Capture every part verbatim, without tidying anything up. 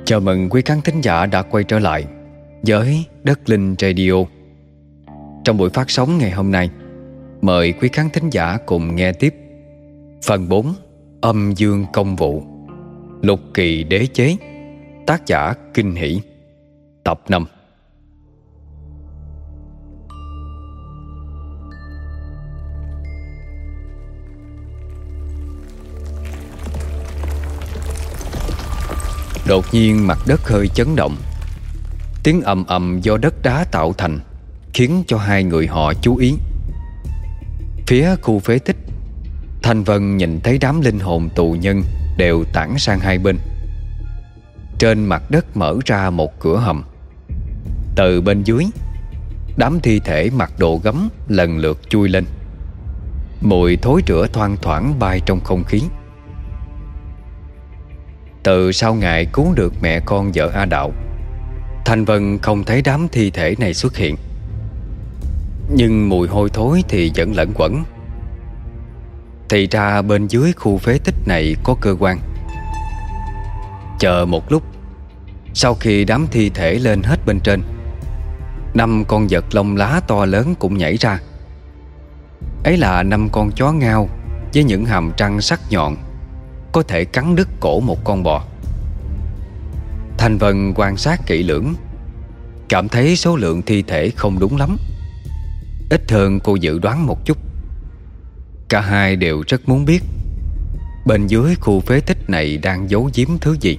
Chào mừng quý khán thính giả đã quay trở lại với Đất Linh Radio. Trong buổi phát sóng ngày hôm nay, mời quý khán thính giả cùng nghe tiếp phần bốn Âm Dương Công Vụ, Lục Kỳ Đế Chế, tác giả Kinh Hỷ, tập năm. Đột nhiên mặt đất hơi chấn động. Tiếng ầm ầm do đất đá tạo thành khiến cho hai người họ chú ý. Phía khu phế tích, Thanh Vân nhìn thấy đám linh hồn tù nhân đều tản sang hai bên. Trên mặt đất mở ra một cửa hầm. Từ bên dưới, đám thi thể mặc đồ gấm lần lượt chui lên. Mùi thối rữa thoang thoảng bay trong không khí. Từ sau ngày cứu được mẹ con vợ A Đạo, Thanh Vân không thấy đám thi thể này xuất hiện. Nhưng mùi hôi thối thì vẫn lẫn quẩn. Thì ra bên dưới khu phế tích này có cơ quan. Chờ một lúc, sau khi đám thi thể lên hết bên trên, năm con vật lông lá to lớn cũng nhảy ra. Ấy là năm con chó ngao với những hàm răng sắc nhọn, có thể cắn đứt cổ một con bò. Thanh Vân quan sát kỹ lưỡng, cảm thấy số lượng thi thể không đúng lắm, ít hơn cô dự đoán một chút. Cả hai đều rất muốn biết bên dưới khu phế tích này đang giấu giếm thứ gì.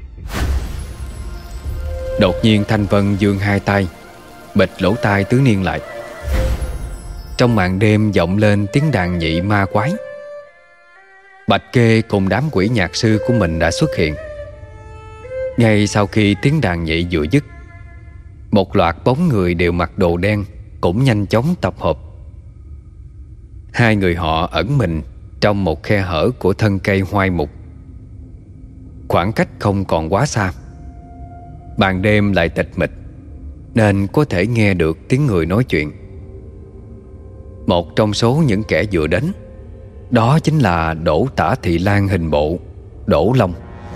Đột nhiên Thanh Vân giương hai tay, bịt lỗ tai Tứ Niên lại. Trong màn đêm vọng lên tiếng đàn nhị ma quái. Bạch Kê cùng đám quỷ nhạc sư của mình đã xuất hiện. Ngay sau khi tiếng đàn nhị vừa dứt, một loạt bóng người đều mặc đồ đen cũng nhanh chóng tập hợp. Hai người họ ẩn mình trong một khe hở của thân cây hoai mục. Khoảng cách không còn quá xa, ban đêm lại tịch mịch, nên có thể nghe được tiếng người nói chuyện. Một trong số những kẻ vừa đến, đó chính là Đỗ Tả Thị Lan hình bộ, Đỗ Long.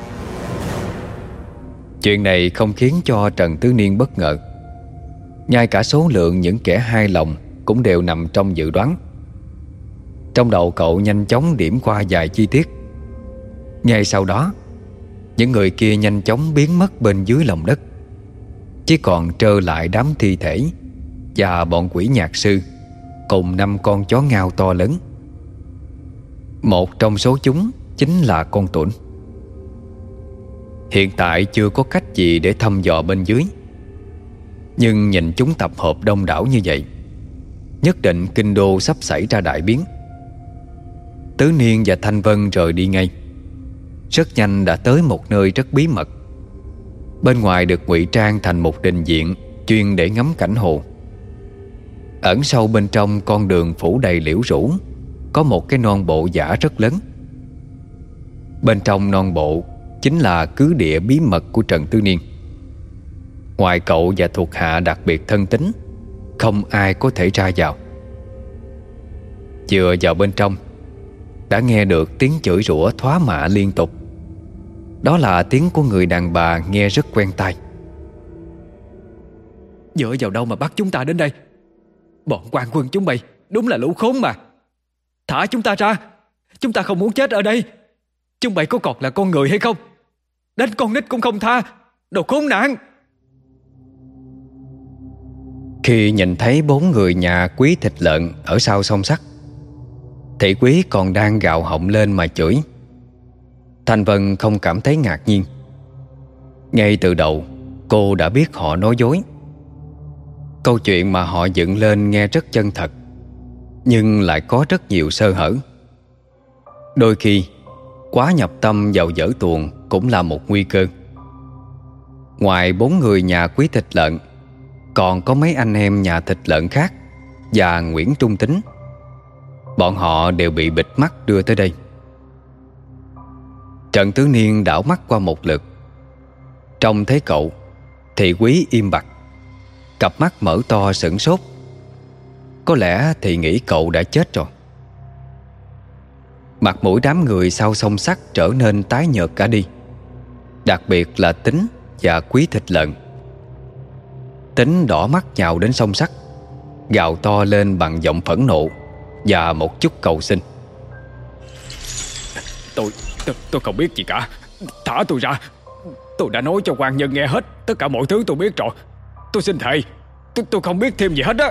Chuyện này không khiến cho Trần Tứ Niên bất ngờ. Ngay cả số lượng những kẻ hai lòng cũng đều nằm trong dự đoán. Trong đầu cậu nhanh chóng điểm qua vài chi tiết. Ngay sau đó, những người kia nhanh chóng biến mất bên dưới lòng đất. Chỉ còn trơ lại đám thi thể và bọn quỷ nhạc sư cùng năm con chó ngao to lớn. Một trong số chúng chính là con Tuấn. Hiện tại chưa có cách gì để thăm dò bên dưới, nhưng nhìn chúng tập hợp đông đảo như vậy, nhất định kinh đô sắp xảy ra đại biến. Tứ Niên và Thanh Vân rời đi ngay. Rất nhanh đã tới một nơi rất bí mật. Bên ngoài được ngụy trang thành một đình viện chuyên để ngắm cảnh hồ. Ẩn sâu bên trong con đường phủ đầy liễu rủ có một cái non bộ giả rất lớn. Bên trong non bộ chính là cứ địa bí mật của Trần Tứ Niên. Ngoài cậu và thuộc hạ đặc biệt thân tín, không ai có thể ra vào. Vừa vào bên trong, đã nghe được tiếng chửi rủa thoá mạ liên tục. Đó là tiếng của người đàn bà nghe rất quen tai. Dựa vào đâu mà bắt chúng ta đến đây? Bọn quan quân chúng bay đúng là lũ khốn mà. Thả chúng ta ra, chúng ta không muốn chết ở đây. Chúng bay có còn là con người hay không? Đánh con nít cũng không tha, đồ khốn nạn. Khi nhìn thấy bốn người nhà Quý Thịt Lợn ở sau song sắt, Thị Quý còn đang gào họng lên mà chửi. Thanh Vân không cảm thấy ngạc nhiên. Ngay từ đầu cô đã biết họ nói dối. Câu chuyện mà họ dựng lên nghe rất chân thật, nhưng lại có rất nhiều sơ hở. Đôi khi quá nhập tâm vào dở tuồng cũng là một nguy cơ. Ngoài bốn người nhà Quý Thịt Lợn, còn có mấy anh em nhà thịt lợn khác và Nguyễn Trung Tính. Bọn họ đều bị bịt mắt đưa tới đây. Trần Tứ Niên đảo mắt qua một lượt. Trông thấy cậu, Thị Quý im bặt, cặp mắt mở to sửng sốt. Có lẽ thì nghĩ cậu đã chết rồi. Mặt mũi đám người sau song sắt trở nên tái nhợt cả đi. Đặc biệt là Tính và Quý Thịt Lợn. Tính đỏ mắt nhào đến song sắt, gào to lên bằng giọng phẫn nộ và một chút cầu xin. Tôi, tôi, tôi không biết gì cả. Thả tôi ra. Tôi đã nói cho quan nhân nghe hết tất cả mọi thứ tôi biết rồi. Tôi xin thề, tôi, tôi không biết thêm gì hết á.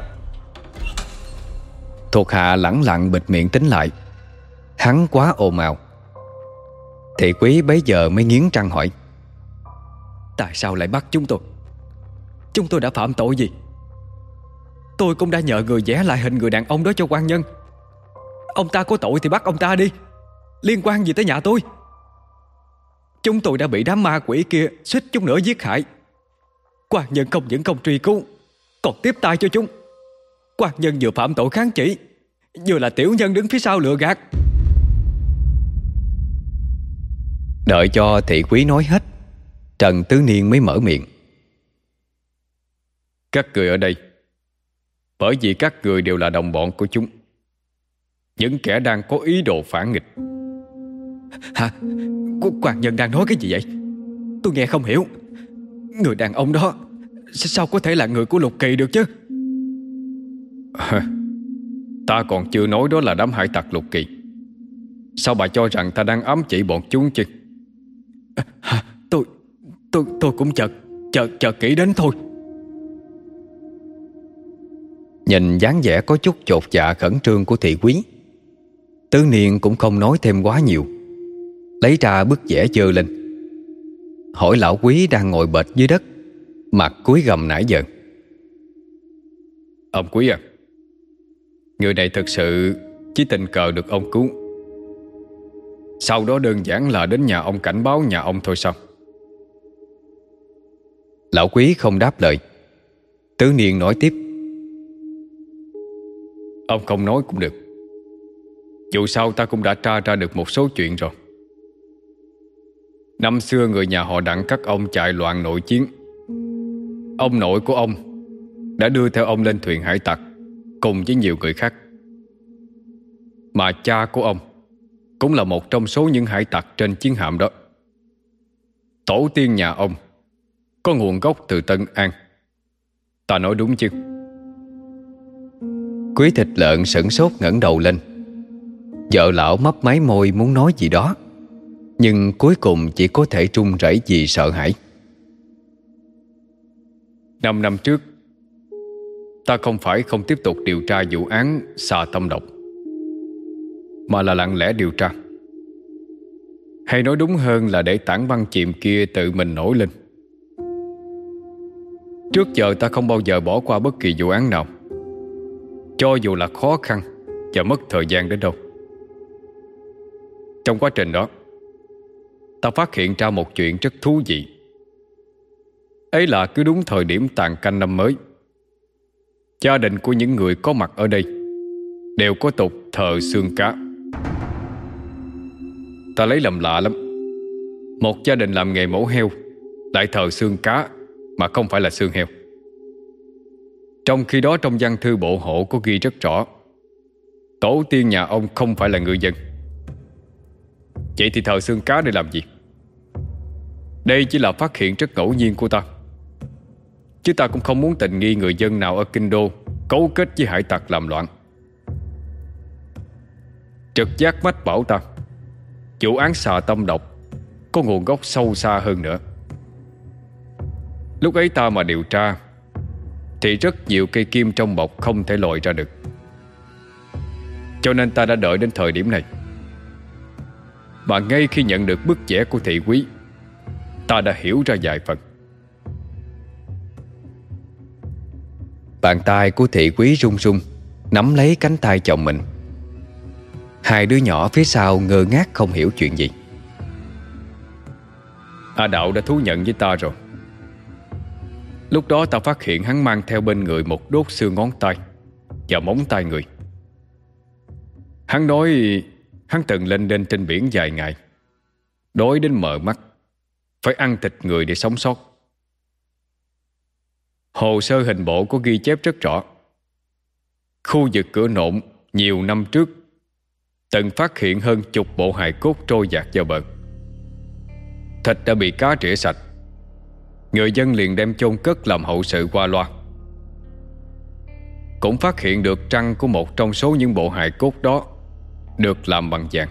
Thuộc hạ lẳng lặng bịt miệng Tính lại. Hắn quá ồn ào. Thị Quý bấy giờ mới nghiến răng hỏi: Tại sao lại bắt chúng tôi? Chúng tôi đã phạm tội gì? Tôi cũng đã nhờ người vẽ lại hình người đàn ông đó cho quan nhân. Ông ta có tội thì bắt ông ta đi, liên quan gì tới nhà tôi? Chúng tôi đã bị đám ma quỷ kia suýt chút nữa giết hại. Quan nhân không những không truy cứu, còn tiếp tay cho chúng. Quan nhân vừa phạm tội kháng chỉ, vừa là tiểu nhân đứng phía sau lừa gạt. Đợi cho Thị Quý nói hết, Trần Tứ Niên mới mở miệng: Các người ở đây bởi vì các người đều là đồng bọn của chúng, những kẻ đang có ý đồ phản nghịch. Hả? Quan nhân đang nói cái gì vậy? Tôi nghe không hiểu. Người đàn ông đó sao có thể là người của Lục Kỳ được chứ? Ta còn chưa nói đó là đám hải tặc Lục Kỳ. Sao bà cho rằng ta đang ám chỉ bọn chúng chứ? À, tôi Tôi tôi cũng chợt Chợt chợt nghĩ đến thôi. Nhìn dáng vẻ có chút chột dạ khẩn trương của Thị Quý, Tứ Niên cũng không nói thêm quá nhiều, lấy ra bức vẽ giơ lên, hỏi lão Quý đang ngồi bệt dưới đất, mặt cúi gằm nãy giờ: Ông Quý à, người này thực sự chỉ tình cờ được ông cứu, sau đó đơn giản là đến nhà ông cảnh báo nhà ông thôi sao? Lão Quý không đáp lời. Tứ Niên nói tiếp: Ông không nói cũng được. Dù sao ta cũng đã tra ra được một số chuyện rồi. Năm xưa người nhà họ Đặng các ông chạy loạn nội chiến. Ông nội của ông đã đưa theo ông lên thuyền hải tặc cùng với nhiều người khác. Mà cha của ông cũng là một trong số những hải tặc trên chiến hạm đó. Tổ tiên nhà ông có nguồn gốc từ Tân An. Ta nói đúng chứ? Quý Thịt Lợn sửng sốt ngẩng đầu lên. Vợ lão mấp máy môi muốn nói gì đó, nhưng cuối cùng chỉ có thể run rẩy vì sợ hãi. Năm năm trước, ta không phải không tiếp tục điều tra vụ án xà tâm độc, mà là lặng lẽ điều tra. Hay nói đúng hơn là để tảng băng chìm kia tự mình nổi lên. Trước giờ ta không bao giờ bỏ qua bất kỳ vụ án nào, cho dù là khó khăn và mất thời gian đến đâu. Trong quá trình đó, ta phát hiện ra một chuyện rất thú vị. Ấy là cứ đúng thời điểm tàn canh năm mới, gia đình của những người có mặt ở đây đều có tục thờ xương cá. Ta lấy làm lạ lắm. Một gia đình làm nghề mổ heo lại thờ xương cá mà không phải là xương heo. Trong khi đó trong văn thư bộ hộ có ghi rất rõ tổ tiên nhà ông không phải là ngư dân. Vậy thì thờ xương cá để làm gì? Đây chỉ là phát hiện rất ngẫu nhiên của ta, chứ ta cũng không muốn tình nghi người dân nào ở Kinh Đô cấu kết với hải tặc làm loạn. Trực giác mách bảo ta vụ án xà tâm độc có nguồn gốc sâu xa hơn nữa. Lúc ấy ta mà điều tra thì rất nhiều cây kim trong bọc không thể lòi ra được. Cho nên ta đã đợi đến thời điểm này. Mà ngay khi nhận được bức vẽ của Thị Quý, ta đã hiểu ra vài phần. Bàn tay của Thị Quý run run nắm lấy cánh tay chồng mình. Hai đứa nhỏ phía sau ngơ ngác không hiểu chuyện gì. A Đạo đã thú nhận với ta rồi. Lúc đó ta phát hiện hắn mang theo bên người một đốt xương ngón tay và móng tay người. Hắn nói hắn từng lên đên trên biển vài ngày, đói đến mờ mắt, phải ăn thịt người để sống sót. Hồ sơ hình bộ có ghi chép rất rõ. Khu vực cửa Nộn nhiều năm trước từng phát hiện hơn chục bộ hài cốt trôi dạt vào bờ. Thịt đã bị cá rỉa sạch, người dân liền đem chôn cất làm hậu sự qua loa. Cũng phát hiện được trăng của một trong số những bộ hài cốt đó được làm bằng vàng.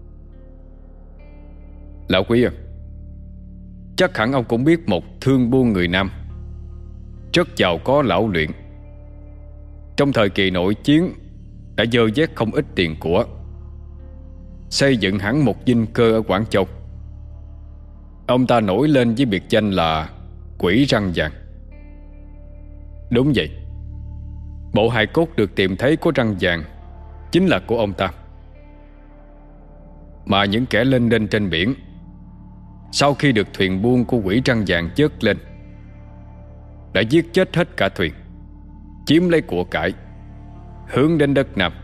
Lão Quý à, chắc hẳn ông cũng biết một thương buôn người Nam rất giàu có lão luyện. Trong thời kỳ nội chiến đã dơ vét không ít tiền của, xây dựng hẳn một dinh cơ ở Quảng Châu. Ông ta nổi lên với biệt danh là Quỷ Răng Vàng. Đúng vậy, bộ hài cốt được tìm thấy có răng vàng chính là của ông ta. Mà những kẻ lênh đênh trên biển, sau khi được thuyền buôn của Quỷ Răng Vàng vớt lên, đã giết chết hết cả thuyền, chiếm lấy của cải, hướng đến đất Nam.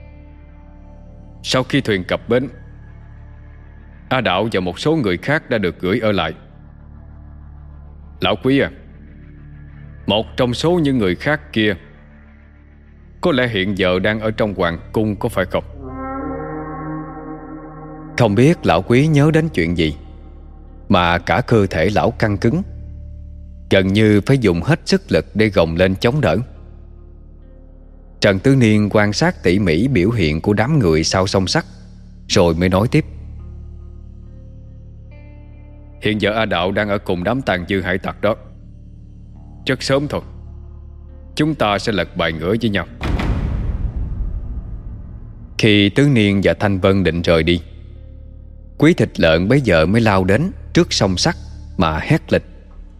Sau khi thuyền cập bến, A Đạo và một số người khác đã được gửi ở lại. Lão Quý à, một trong số những người khác kia có lẽ hiện giờ đang ở trong hoàng cung, có phải không? Không biết lão Quý nhớ đến chuyện gì mà cả cơ thể lão căng cứng, gần như phải dùng hết sức lực để gồng lên chống đỡ. Trần Tứ Niên quan sát tỉ mỉ biểu hiện của đám người sau song sắt, rồi mới nói tiếp. Hiện giờ A Đạo đang ở cùng đám tàn dư hải tặc đó. Rất sớm thôi, chúng ta sẽ lật bài ngửa với nhau. Khi Tứ Niên và Thanh Vân định rời đi, Quý Thịt Lợn bấy giờ mới lao đến trước song sắt mà hét lịch.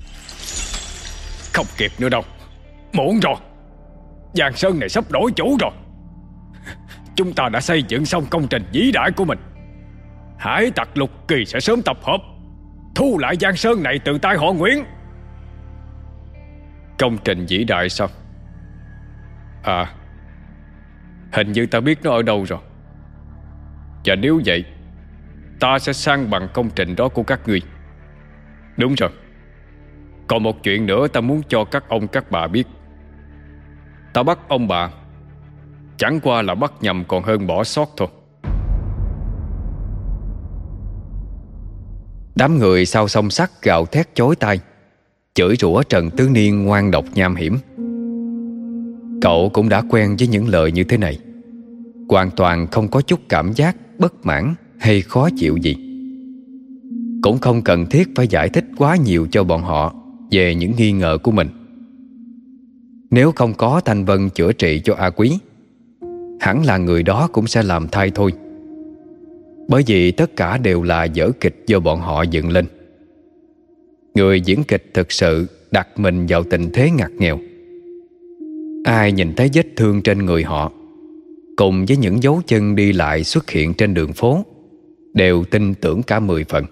Không kịp nữa đâu, muộn rồi. Giang Sơn này sắp đổi chủ rồi. Chúng ta đã xây dựng xong công trình vĩ đại của mình. Hải tặc Lục Kỳ sẽ sớm tập hợp, thu lại Giang Sơn này từ tay họ Nguyễn. Công trình vĩ đại sao? À, hình như ta biết nó ở đâu rồi. Và nếu vậy, ta sẽ san bằng công trình đó của các ngươi. Đúng rồi, còn một chuyện nữa ta muốn cho các ông các bà biết. Ta bắt ông bà chẳng qua là bắt nhầm còn hơn bỏ sót thôi. Đám người sau song sắt gào thét chói tai, chửi rủa Trần Tứ Niên ngoan độc nham hiểm. Cậu cũng đã quen với những lời như thế này, hoàn toàn không có chút cảm giác bất mãn hay khó chịu gì. Cũng không cần thiết phải giải thích quá nhiều cho bọn họ về những nghi ngờ của mình. Nếu không có Thanh Vân chữa trị cho A Quý, hẳn là người đó cũng sẽ làm thay thôi. Bởi vì tất cả đều là vở kịch do bọn họ dựng lên. Người diễn kịch thực sự đặt mình vào tình thế ngặt nghèo. Ai nhìn thấy vết thương trên người họ, cùng với những dấu chân đi lại xuất hiện trên đường phố, đều tin tưởng cả mười phần.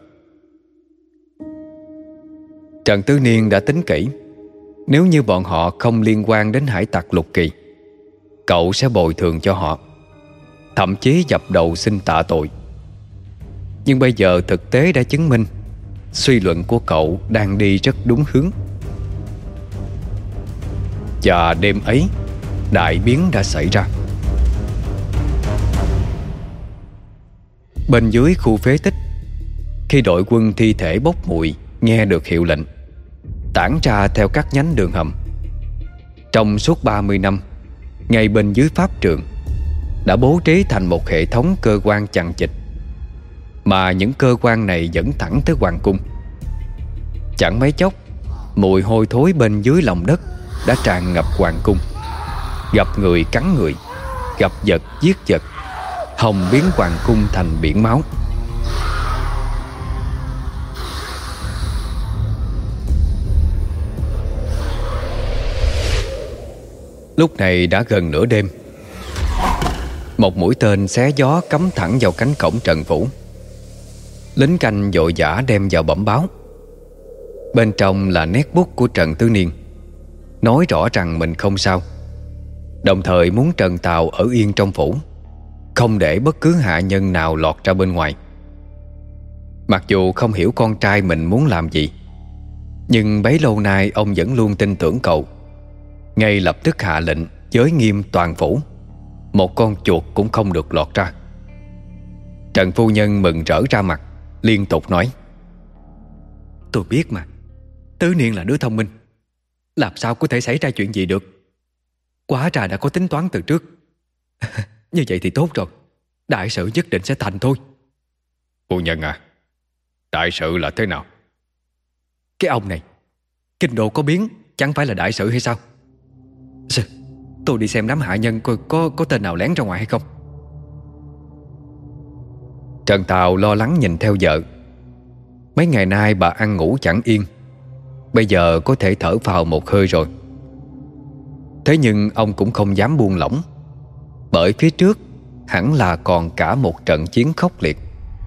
Trần Tứ Niên đã tính kỹ, nếu như bọn họ không liên quan đến hải tặc Lục Kỳ, cậu sẽ bồi thường cho họ, thậm chí dập đầu xin tạ tội. Nhưng bây giờ thực tế đã chứng minh suy luận của cậu đang đi rất đúng hướng. Và đêm ấy, đại biến đã xảy ra. Bên dưới khu phế tích, khi đội quân thi thể bốc mùi nghe được hiệu lệnh, tản ra theo các nhánh đường hầm. Trong suốt ba mươi năm, ngay bên dưới pháp trường đã bố trí thành một hệ thống cơ quan chằng chịt, mà những cơ quan này dẫn thẳng tới hoàng cung. Chẳng mấy chốc, mùi hôi thối bên dưới lòng đất đã tràn ngập hoàng cung. Gặp người cắn người, gặp vật giết vật, hòng biến hoàng cung thành biển máu. Lúc này đã gần nửa đêm. Một mũi tên xé gió cắm thẳng vào cánh cổng Trần Phủ. Lính canh vội vã đem vào bẩm báo. Bên trong là nét bút của Trần Tứ Niên, nói rõ rằng mình không sao, đồng thời muốn Trần Tào ở yên trong phủ, không để bất cứ hạ nhân nào lọt ra bên ngoài. Mặc dù không hiểu con trai mình muốn làm gì, nhưng bấy lâu nay ông vẫn luôn tin tưởng cậu. Ngay lập tức hạ lệnh giới nghiêm toàn phủ, một con chuột cũng không được lọt ra. Trần phu nhân mừng rỡ ra mặt, liên tục nói: Tôi biết mà, Tứ Niên là đứa thông minh, làm sao có thể xảy ra chuyện gì được. Quá ra đã có tính toán từ trước. Như vậy thì tốt rồi, đại sự nhất định sẽ thành thôi. Phu nhân à, đại sự là thế nào? Cái ông này, kinh đô có biến chẳng phải là đại sự hay sao? Sao? Tôi đi xem đám hạ nhân coi có, có tên nào lén ra ngoài hay không. Trần Tào lo lắng nhìn theo vợ. Mấy ngày nay bà ăn ngủ chẳng yên, bây giờ có thể thở phào một hơi rồi. Thế nhưng ông cũng không dám buông lỏng, bởi phía trước hẳn là còn cả một trận chiến khốc liệt.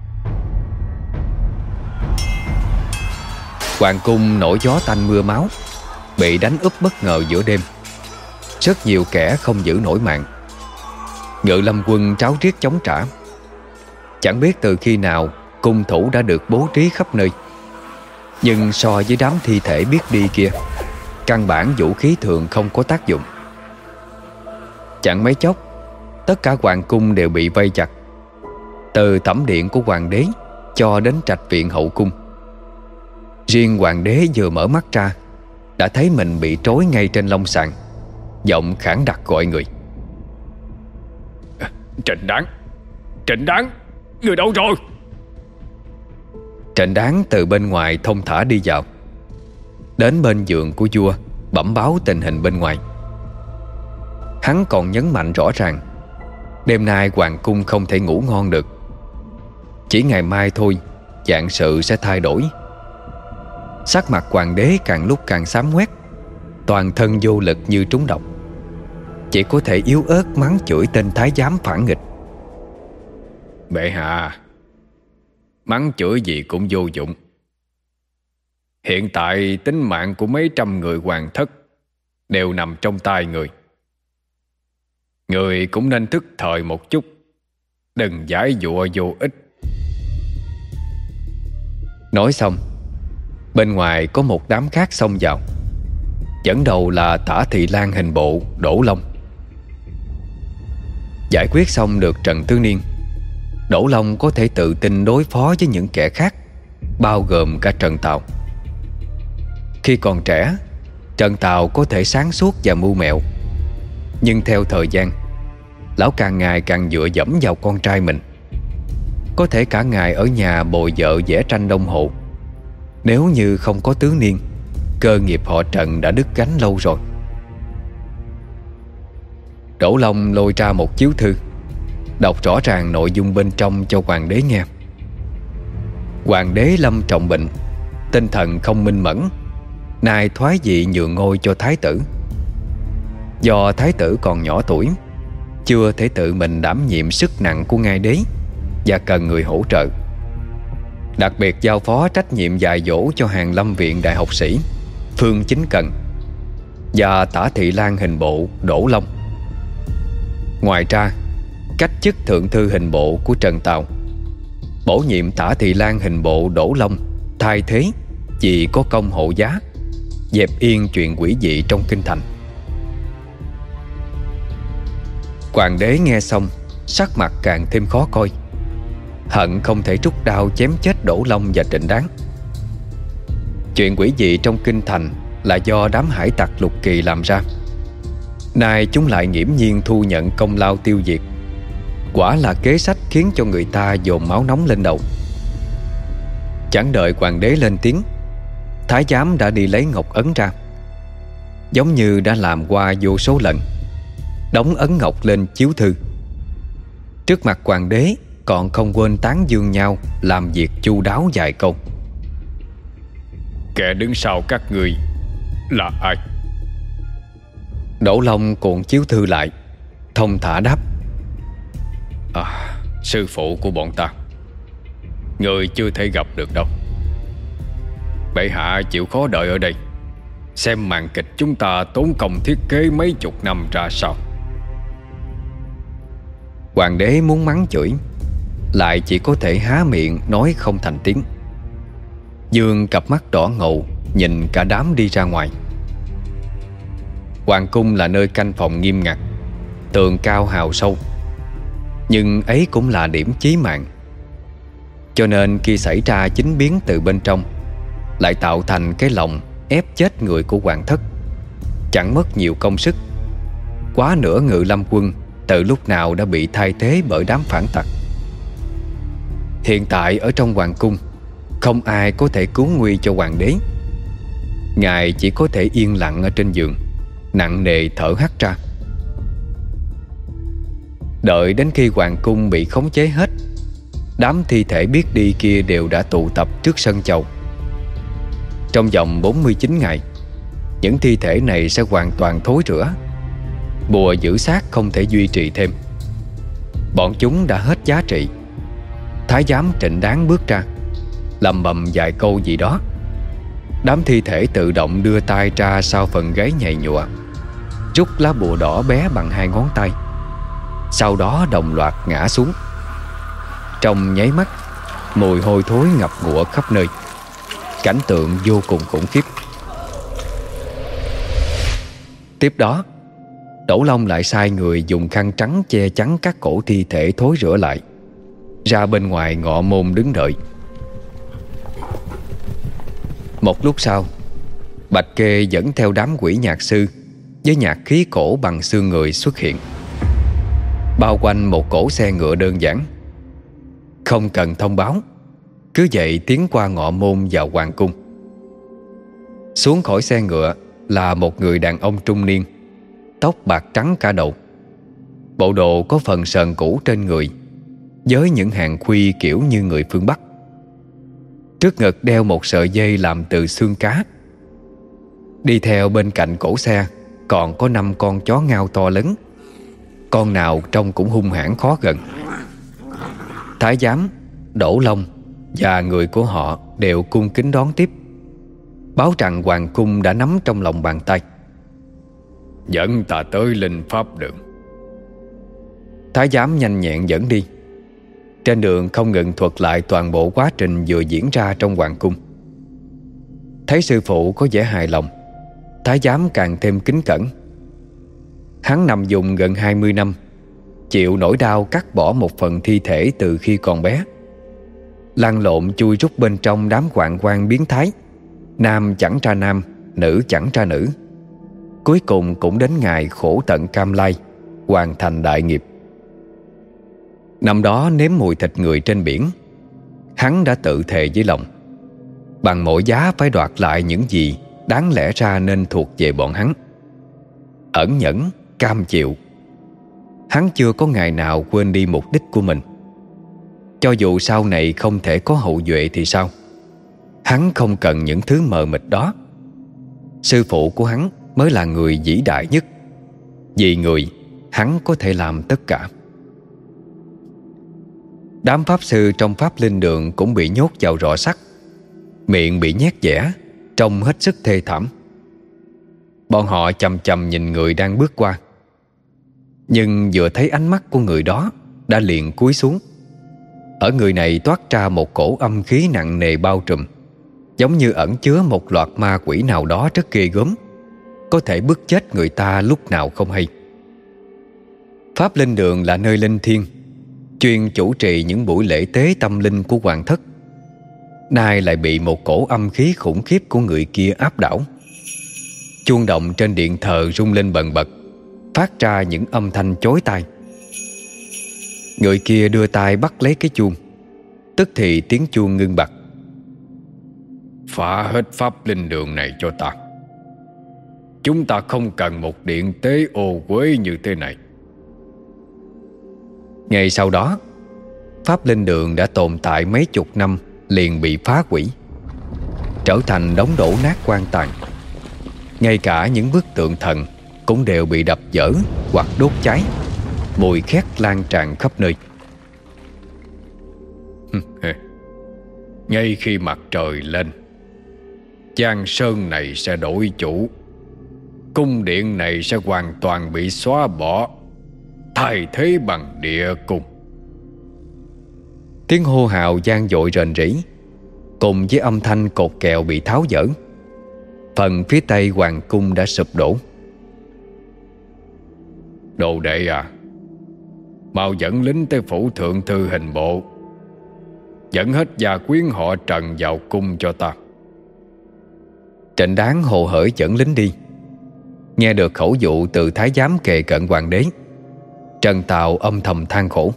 Hoàng cung nổi gió tanh mưa máu, bị đánh úp bất ngờ giữa đêm. Rất nhiều kẻ không giữ nổi mạng. Ngự lâm quân tráo riết chống trả. Chẳng biết từ khi nào cung thủ đã được bố trí khắp nơi, nhưng so với đám thi thể biết đi kia, căn bản vũ khí thường không có tác dụng. Chẳng mấy chốc, tất cả hoàng cung đều bị vây chặt, từ tẩm điện của hoàng đế cho đến trạch viện hậu cung. Riêng hoàng đế vừa mở mắt ra đã thấy mình bị trói ngay trên long sàn, giọng khản đặc gọi người. Trịnh Đáng, Trịnh Đáng, người đâu rồi? Trịnh Đáng từ bên ngoài thông thả đi vào, đến bên giường của vua bẩm báo tình hình bên ngoài. Hắn còn nhấn mạnh rõ ràng đêm nay hoàng cung không thể ngủ ngon được. Chỉ ngày mai thôi, vạn sự sẽ thay đổi. Sắc mặt hoàng đế càng lúc càng xám ngoét, toàn thân vô lực như trúng độc, chỉ có thể yếu ớt mắng chửi tên thái giám phản nghịch. Bệ hạ, mắng chửi gì cũng vô dụng. Hiện tại tính mạng của mấy trăm người hoàng thất đều nằm trong tay người. Người cũng nên thức thời một chút, đừng giải dụa vô ích. Nói xong, bên ngoài có một đám khác xông vào, dẫn đầu là Tả Thị Lan hình bộ Đỗ Long. Giải quyết xong được Trần Tứ Niên, Đỗ Long có thể tự tin đối phó với những kẻ khác, bao gồm cả Trần Tào. Khi còn trẻ, Trần Tào có thể sáng suốt và mưu mẹo, nhưng theo thời gian, lão càng ngày càng dựa dẫm vào con trai mình. Có thể cả ngày ở nhà bồi vợ vẽ tranh đông hộ. Nếu như không có Tứ Niên, cơ nghiệp họ Trần đã đứt gánh lâu rồi. Đỗ Long lôi ra một chiếu thư, đọc rõ ràng nội dung bên trong cho hoàng đế nghe. Hoàng đế lâm trọng bệnh, tinh thần không minh mẫn, nay thoái vị nhường ngôi cho thái tử. Do thái tử còn nhỏ tuổi, chưa thể tự mình đảm nhiệm sức nặng của ngai đế và cần người hỗ trợ. Đặc biệt giao phó trách nhiệm dạy dỗ cho Hàn Lâm Viện đại học sĩ Phương Chính Cần và Tả Thị Lan hình bộ Đỗ Long. Ngoài ra, cách chức thượng thư hình bộ của Trần Tào, bổ nhiệm Tả Thị Lan hình bộ Đỗ Long thay thế vì có công hộ giá, dẹp yên chuyện quỷ dị trong kinh thành. Hoàng đế nghe xong, sắc mặt càng thêm khó coi, hận không thể rút đao chém chết Đỗ Long và Trịnh Đáng. Chuyện quỷ dị trong kinh thành là do đám hải tặc Lục Kỳ làm ra, nay chúng lại nghiễm nhiên thu nhận công lao tiêu diệt. Quả là kế sách khiến cho người ta dồn máu nóng lên đầu. Chẳng đợi hoàng đế lên tiếng, thái giám đã đi lấy ngọc ấn ra, giống như đã làm qua vô số lần, đóng ấn ngọc lên chiếu thư. Trước mặt hoàng đế còn không quên tán dương nhau làm việc chu đáo vài câu. Kẻ đứng sau các ngươi là ai? Đỗ Long cuộn chiếu thư lại, thông thả đáp. À, sư phụ của bọn ta. Người chưa thể gặp được đâu. Bệ hạ chịu khó đợi ở đây, xem màn kịch chúng ta tốn công thiết kế mấy chục năm ra sao. Hoàng đế muốn mắng chửi, lại chỉ có thể há miệng nói không thành tiếng. Dương cặp mắt đỏ ngầu nhìn cả đám đi ra ngoài. Hoàng cung là nơi canh phòng nghiêm ngặt, tường cao hào sâu, nhưng ấy cũng là điểm chí mạng. Cho nên khi xảy ra chính biến từ bên trong, lại tạo thành cái lòng ép chết người của hoàng thất, chẳng mất nhiều công sức. Quá nửa Ngự Lâm quân từ lúc nào đã bị thay thế bởi đám phản tặc. Hiện tại ở trong hoàng cung, không ai có thể cứu nguy cho hoàng đế. Ngài chỉ có thể yên lặng ở trên giường, nặng nề thở hắt ra. Đợi đến khi hoàng cung bị khống chế hết, đám thi thể biết đi kia đều đã tụ tập trước sân chầu. Trong vòng bốn mươi chín ngày, những thi thể này sẽ hoàn toàn thối rữa. Bùa giữ xác không thể duy trì thêm. Bọn chúng đã hết giá trị. Thái giám Trịnh Đáng bước ra, lầm bầm vài câu gì đó. Đám thi thể tự động đưa tay ra sau phần gáy nhầy nhụa, rút lá bùa đỏ bé bằng hai ngón tay. Sau đó đồng loạt ngã xuống. Trong nháy mắt, mùi hôi thối ngập ngụa khắp nơi. Cảnh tượng vô cùng khủng khiếp. Tiếp đó, Đỗ Long lại sai người dùng khăn trắng che chắn các cổ thi thể thối rữa lại, ra bên ngoài ngọ môn đứng đợi. Một lúc sau, Bạch Kê dẫn theo đám quỷ nhạc sư với nhạc khí cổ bằng xương người xuất hiện, bao quanh một cỗ xe ngựa đơn giản. Không cần thông báo, cứ vậy tiến qua ngọ môn vào hoàng cung. Xuống khỏi xe ngựa là một người đàn ông trung niên, tóc bạc trắng cả đầu. Bộ đồ có phần sờn cũ trên người, với những hàng khuy kiểu như người phương Bắc. Trước ngực đeo một sợi dây làm từ xương cá. Đi theo bên cạnh cổ xe còn có năm con chó ngao to lớn, con nào trông cũng hung hãn khó gần. Thái giám, Đỗ Long và người của họ đều cung kính đón tiếp, báo rằng hoàng cung đã nắm trong lòng bàn tay. Dẫn ta tới Linh Pháp Đường. Thái giám nhanh nhẹn dẫn đi. Trên đường không ngừng thuật lại toàn bộ quá trình vừa diễn ra trong hoàng cung. Thấy sư phụ có vẻ hài lòng, thái giám càng thêm kính cẩn. Hắn nằm dùng gần hai mươi năm, chịu nỗi đau cắt bỏ một phần thi thể từ khi còn bé, lăn lộn chui rút bên trong đám hoạn quan biến thái, nam chẳng ra nam, nữ chẳng ra nữ. Cuối cùng cũng đến ngày khổ tận cam lai, hoàn thành đại nghiệp. Năm đó nếm mùi thịt người trên biển, hắn đã tự thề với lòng, bằng mọi giá phải đoạt lại những gì đáng lẽ ra nên thuộc về bọn hắn. Ẩn nhẫn, cam chịu, hắn chưa có ngày nào quên đi mục đích của mình. Cho dù sau này không thể có hậu duệ thì sao, hắn không cần những thứ mờ mịt đó. Sư phụ của hắn mới là người vĩ đại nhất. Vì người, hắn có thể làm tất cả. Đám pháp sư trong Pháp Linh Đường cũng bị nhốt vào rọ sắt, miệng bị nhét dẻ, trông hết sức thê thảm. Bọn họ chằm chằm nhìn người đang bước qua, nhưng vừa thấy ánh mắt của người đó đã liền cúi xuống. Ở người này toát ra một cổ âm khí nặng nề bao trùm, giống như ẩn chứa một loạt ma quỷ nào đó rất ghê gớm, có thể bức chết người ta lúc nào không hay. Pháp Linh Đường là nơi linh thiêng, chuyên chủ trì những buổi lễ tế tâm linh của hoàng thất. Nay lại bị một cổ âm khí khủng khiếp của người kia áp đảo. Chuông động trên điện thờ rung lên bần bật, phát ra những âm thanh chói tai. Người kia đưa tay bắt lấy cái chuông, tức thì tiếng chuông ngưng bặt. Phá hết Pháp Linh Đường này cho ta. Chúng ta không cần một điện tế ô uế như thế này. Ngày sau đó, Pháp Linh Đường đã tồn tại mấy chục năm liền bị phá hủy, trở thành đống đổ nát quan tàn. Ngay cả những bức tượng thần cũng đều bị đập dỡ hoặc đốt cháy, mùi khét lan tràn khắp nơi. Ngay khi mặt trời lên, Giang sơn này sẽ đổi chủ. Cung điện này sẽ hoàn toàn bị xóa bỏ, thay thế bằng địa cung. Tiếng hô hào vang dội rền rĩ, cùng với âm thanh cột kèo bị tháo dỡ. Phần phía tây hoàng cung đã sụp đổ. Đồ đệ à, mau dẫn lính tới phủ thượng thư hình bộ, dẫn hết gia quyến họ Trần vào cung cho ta. Trịnh Đáng hồ hởi dẫn lính đi. Nghe được khẩu dụ từ thái giám kề cận hoàng đế, Trần Tào âm thầm than khổ.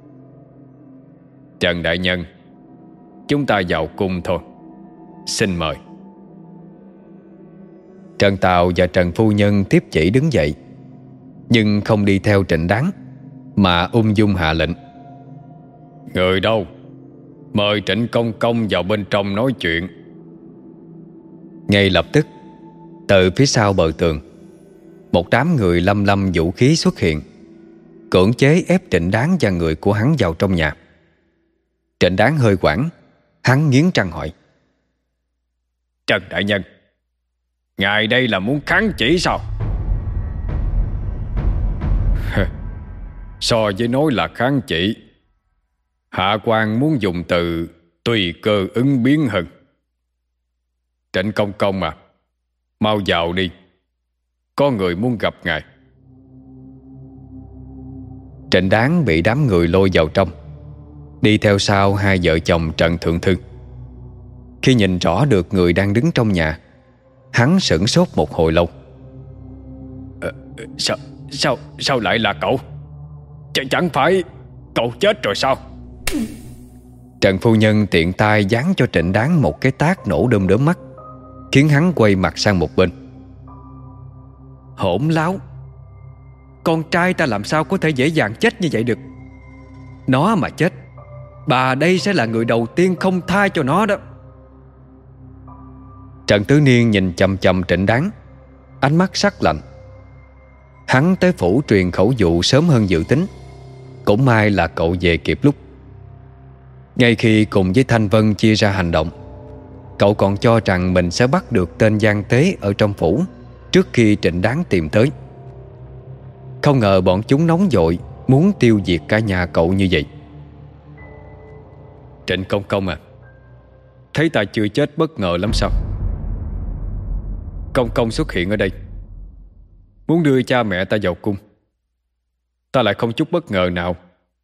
Trần đại nhân, chúng ta vào cung thôi. Xin mời. Trần Tào và Trần phu nhân tiếp chỉ đứng dậy, nhưng không đi theo Trịnh Đáng, mà ung dung hạ lệnh. Người đâu? Mời Trịnh công công vào bên trong nói chuyện. Ngay lập tức, từ phía sau bờ tường, một đám người lâm lâm vũ khí xuất hiện, cưỡng chế ép Trịnh Đáng và người của hắn vào trong nhà. Trịnh Đáng hơi hoảng, hắn nghiến răng hỏi: Trần đại nhân, ngài đây là muốn kháng chỉ sao? So với nói là kháng chỉ, hạ quan muốn dùng từ tùy cơ ứng biến hơn. Trịnh công công à, mau vào đi, có người muốn gặp ngài. Trịnh Đáng bị đám người lôi vào trong, đi theo sau hai vợ chồng Trần Thượng Thư. Khi nhìn rõ được người đang đứng trong nhà, hắn sửng sốt một hồi lâu. ờ, Sao Sao Sao lại là cậu? Ch Chẳng phải cậu chết rồi sao? Trần phu nhân tiện tay giáng cho Trịnh Đáng một cái tát nổ đom đóm mắt, khiến hắn quay mặt sang một bên. Hỗn láo! Con trai ta làm sao có thể dễ dàng chết như vậy được? Nó mà chết, bà đây sẽ là người đầu tiên không tha cho nó đó. Trần Tứ Niên nhìn chằm chằm Trịnh Đáng, ánh mắt sắc lạnh. Hắn tới phủ truyền khẩu dụ sớm hơn dự tính, cũng may là cậu về kịp lúc. Ngay khi cùng với Thanh Vân chia ra hành động, cậu còn cho rằng mình sẽ bắt được tên gian tế ở trong phủ trước khi Trịnh Đáng tìm tới. Không ngờ bọn chúng nóng vội muốn tiêu diệt cả nhà cậu như vậy. Trịnh công công à, thấy ta chưa chết bất ngờ lắm sao? Công công xuất hiện ở đây, muốn đưa cha mẹ ta vào cung, ta lại không chút bất ngờ nào.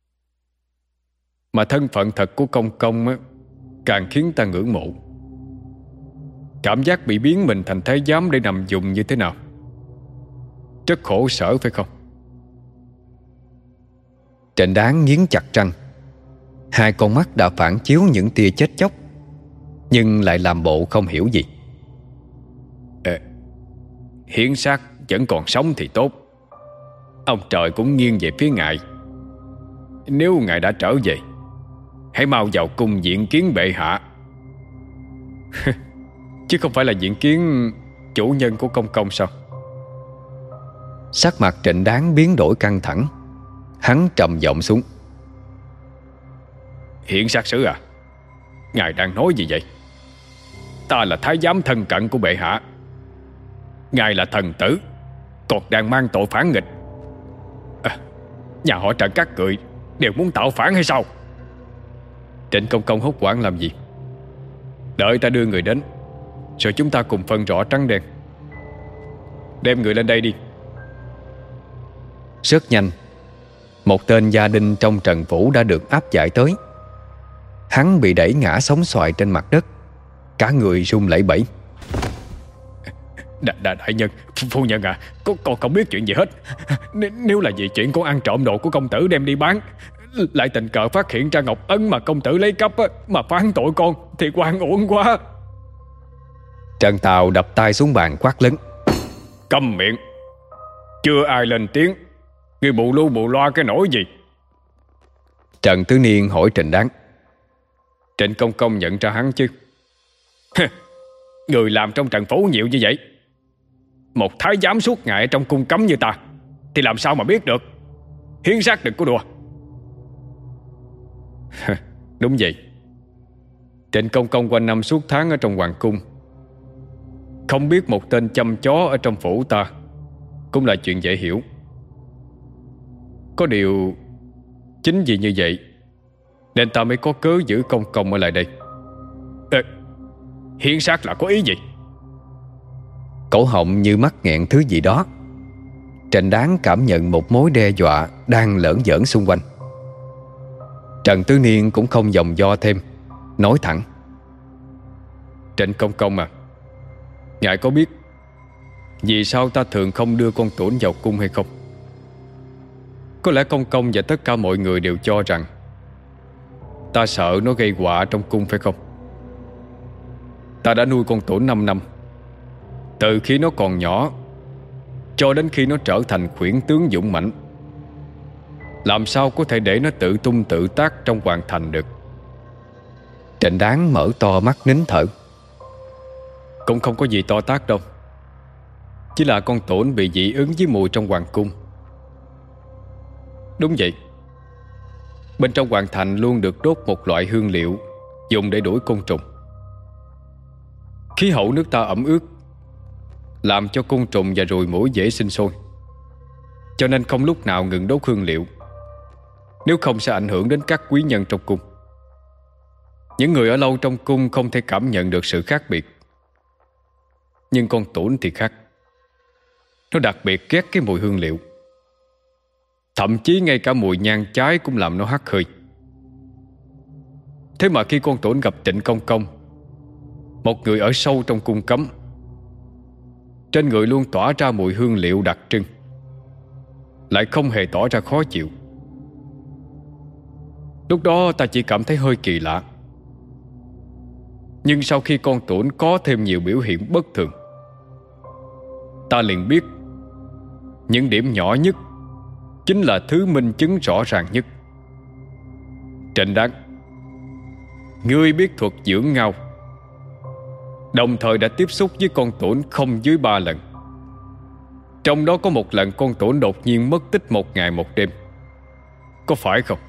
Mà thân phận thật của công công á, càng khiến ta ngưỡng mộ. Cảm giác bị biến mình thành thái giám để nằm dùng như thế nào, rất khổ sở phải không? Trịnh Đáng nghiến chặt răng, hai con mắt đã phản chiếu những tia chết chóc, nhưng lại làm bộ không hiểu gì. Ê, hiến xác vẫn còn sống thì tốt. Ông trời cũng nghiêng về phía ngài. Nếu ngài đã trở về, hãy mau vào cung diện kiến bệ hạ. Chứ không phải là diện kiến chủ nhân của công công sao? Sắc mặt Trịnh Đáng biến đổi căng thẳng, hắn trầm giọng xuống: Hiện sát sứ à, ngài đang nói gì vậy? Ta là thái giám thân cận của bệ hạ, ngài là thần tử, còn đang mang tội phản nghịch. À, nhà họ Trần các người đều muốn tạo phản hay sao? Trịnh công công hốt hoảng làm gì? Đợi ta đưa người đến, rồi chúng ta cùng phân rõ trắng đen. Đem người lên đây đi. Rất nhanh, một tên gia đình trong Trần phủ đã được áp giải tới. Hắn bị đẩy ngã sóng xoài trên mặt đất, cả người run lẩy bẩy. Đại, đại, đại nhân, phu nhân à, con, con không biết chuyện gì hết. N Nếu là vì chuyện con ăn trộm đồ của công tử đem đi bán, lại tình cờ phát hiện ra ngọc ấn mà công tử lấy cắp á, mà phán tội con thì oan uổng quá. Trần Tào đập tay xuống bàn quát lớn: Câm miệng! Chưa ai lên tiếng, người bù lu bù loa cái nỗi gì? Trần Tứ Niên hỏi Trịnh Đáng: Trịnh công công nhận ra hắn chứ? Người làm trong Trần phủ nhiều như vậy, một thái giám suốt ngày ở trong cung cấm như ta thì làm sao mà biết được? Hiến xác đừng có đùa. Đúng vậy, Trịnh công công quanh năm suốt tháng ở trong hoàng cung, không biết một tên chăm chó ở trong phủ ta cũng là chuyện dễ hiểu. Có điều chính vì như vậy nên ta mới có cớ giữ công công ở lại đây. Ê, hiến xác là có ý gì? Cổ họng như mắc nghẹn thứ gì đó. Trịnh Đáng cảm nhận một mối đe dọa đang lởn vởn xung quanh. Trần Tứ Niên cũng không vòng vo thêm, nói thẳng: Trịnh công công à, Ngài có biết vì sao ta thường không đưa con tuổn vào cung hay không? Có lẽ công công và tất cả mọi người đều cho rằng ta sợ nó gây họa trong cung phải không? Ta đã nuôi con tuổn năm năm, từ khi nó còn nhỏ cho đến khi nó trở thành khuyển tướng dũng mãnh. Làm sao có thể để nó tự tung tự tác trong hoàng thành được? Trịnh Đáng mở to mắt nín thở. Cũng không có gì to tát đâu, chỉ là con tuổn bị dị ứng với mùi trong hoàng cung. Đúng vậy, bên trong hoàng thành luôn được đốt một loại hương liệu dùng để đuổi côn trùng. Khí hậu nước ta ẩm ướt, làm cho côn trùng và ruồi muỗi dễ sinh sôi, cho nên không lúc nào ngừng đốt hương liệu, nếu không sẽ ảnh hưởng đến các quý nhân trong cung. Những người ở lâu trong cung không thể cảm nhận được sự khác biệt. Nhưng con tuổn thì khác. Nó đặc biệt ghét cái mùi hương liệu. Thậm chí ngay cả mùi nhang cháy cũng làm nó hắt hơi. Thế mà khi con tuổn gặp Trịnh Công Công, một người ở sâu trong cung cấm, trên người luôn tỏa ra mùi hương liệu đặc trưng, lại không hề tỏ ra khó chịu. Lúc đó ta chỉ cảm thấy hơi kỳ lạ. Nhưng sau khi con tuổn có thêm nhiều biểu hiện bất thường, ta liền biết những điểm nhỏ nhất chính là thứ minh chứng rõ ràng nhất. Trịnh Đáng, ngươi biết thuật dưỡng ngao, đồng thời đã tiếp xúc với con tuổn không dưới ba lần. Trong đó có một lần con tuổn đột nhiên mất tích một ngày một đêm, có phải không?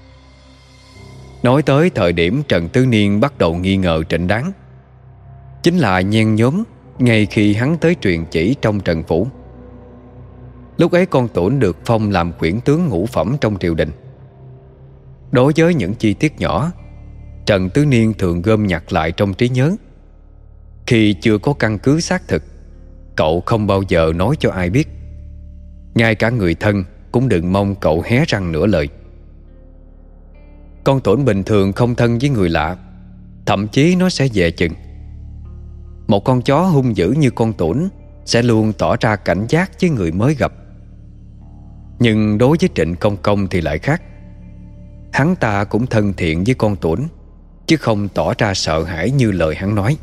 Nói tới thời điểm Trần Tứ Niên bắt đầu nghi ngờ Trịnh Đáng, chính là nhen nhóm ngay khi hắn tới truyền chỉ trong Trần Phủ. Lúc ấy con tuổn được phong làm khuyển tướng ngũ phẩm trong triều đình. Đối với những chi tiết nhỏ, Trần Tứ Niên thường gom nhặt lại trong trí nhớ. Khi chưa có căn cứ xác thực, cậu không bao giờ nói cho ai biết. Ngay cả người thân cũng đừng mong cậu hé răng nửa lời. Con tuổn bình thường không thân với người lạ, thậm chí nó sẽ dè chừng. Một con chó hung dữ như con tuổn sẽ luôn tỏ ra cảnh giác với người mới gặp. Nhưng đối với Trịnh Công Công thì lại khác. Hắn ta cũng thân thiện với con tuổn, chứ không tỏ ra sợ hãi như lời hắn nói.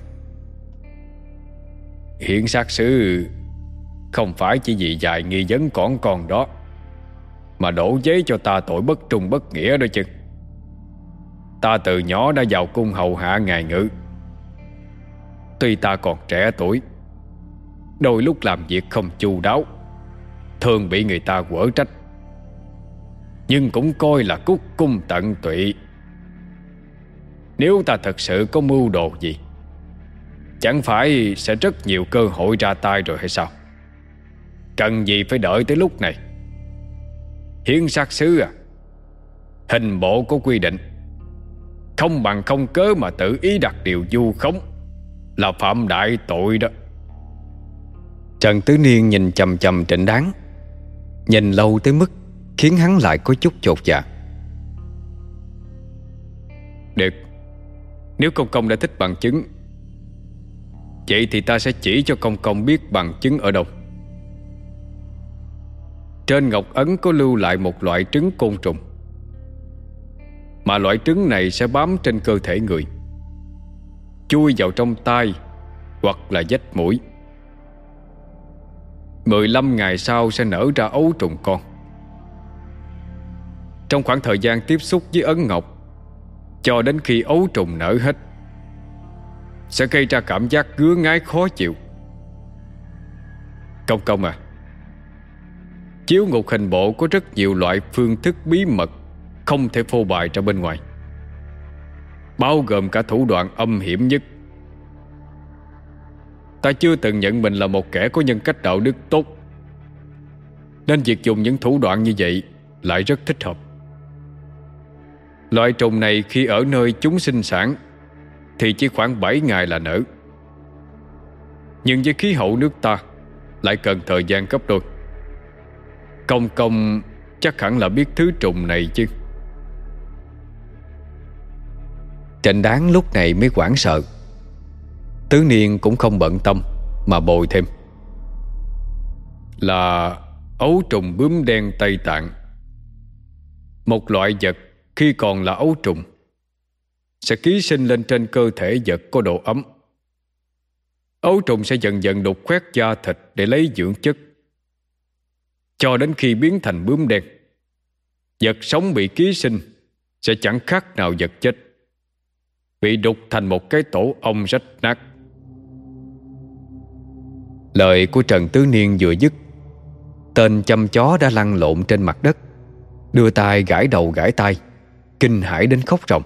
Hiển sát sứ không phải chỉ vì vài nghi vấn còn còn đó mà đổ giấy cho ta tội bất trung bất nghĩa đó chứ. Ta từ nhỏ đã vào cung hầu hạ ngài Ngự. Tuy ta còn trẻ tuổi, đôi lúc làm việc không chu đáo, thường bị người ta quở trách, nhưng cũng coi là cúc cung tận tụy. Nếu ta thật sự có mưu đồ gì, chẳng phải sẽ rất nhiều cơ hội ra tay rồi hay sao? Cần gì phải đợi tới lúc này? Hiến sát sứ à, hình bộ có quy định, không bằng không cớ mà tự ý đặt điều vu khống là phạm đại tội đó. Trần Tứ Niên nhìn chằm chằm Trịnh Đáng, nhìn lâu tới mức khiến hắn lại có chút chột dạ. Được, nếu công công đã thích bằng chứng, vậy thì ta sẽ chỉ cho công công biết bằng chứng ở đâu. Trên ngọc ấn có lưu lại một loại trứng côn trùng, mà loại trứng này sẽ bám trên cơ thể người, chui vào trong tai hoặc là vách mũi. mười lăm ngày sau sẽ nở ra ấu trùng con. Trong khoảng thời gian tiếp xúc với ấn ngọc cho đến khi ấu trùng nở hết, sẽ gây ra cảm giác ngứa ngáy khó chịu. Công công à, chiếu ngục hình bộ có rất nhiều loại phương thức bí mật không thể phô bày ra bên ngoài, bao gồm cả thủ đoạn âm hiểm nhất. Ta chưa từng nhận mình là một kẻ có nhân cách đạo đức tốt, nên việc dùng những thủ đoạn như vậy lại rất thích hợp. Loại trùng này khi ở nơi chúng sinh sản thì chỉ khoảng bảy ngày là nở, nhưng với khí hậu nước ta lại cần thời gian gấp đôi. Công công chắc hẳn là biết thứ trùng này chứ? Trịnh Đáng lúc này mới hoảng sợ. Tứ Niên cũng không bận tâm mà bồi thêm. Là ấu trùng bướm đen Tây Tạng. Một loại vật khi còn là ấu trùng sẽ ký sinh lên trên cơ thể vật có độ ấm. Ấu trùng sẽ dần dần đục khoét da thịt để lấy dưỡng chất, cho đến khi biến thành bướm đen. Vật sống bị ký sinh sẽ chẳng khác nào vật chết, bị đục thành một cái tổ ong rách nát. Lời của Trần Tứ Niên vừa dứt, tên chăm chó đã lăn lộn trên mặt đất, đưa tay gãi đầu gãi tay, kinh hãi đến khóc ròng.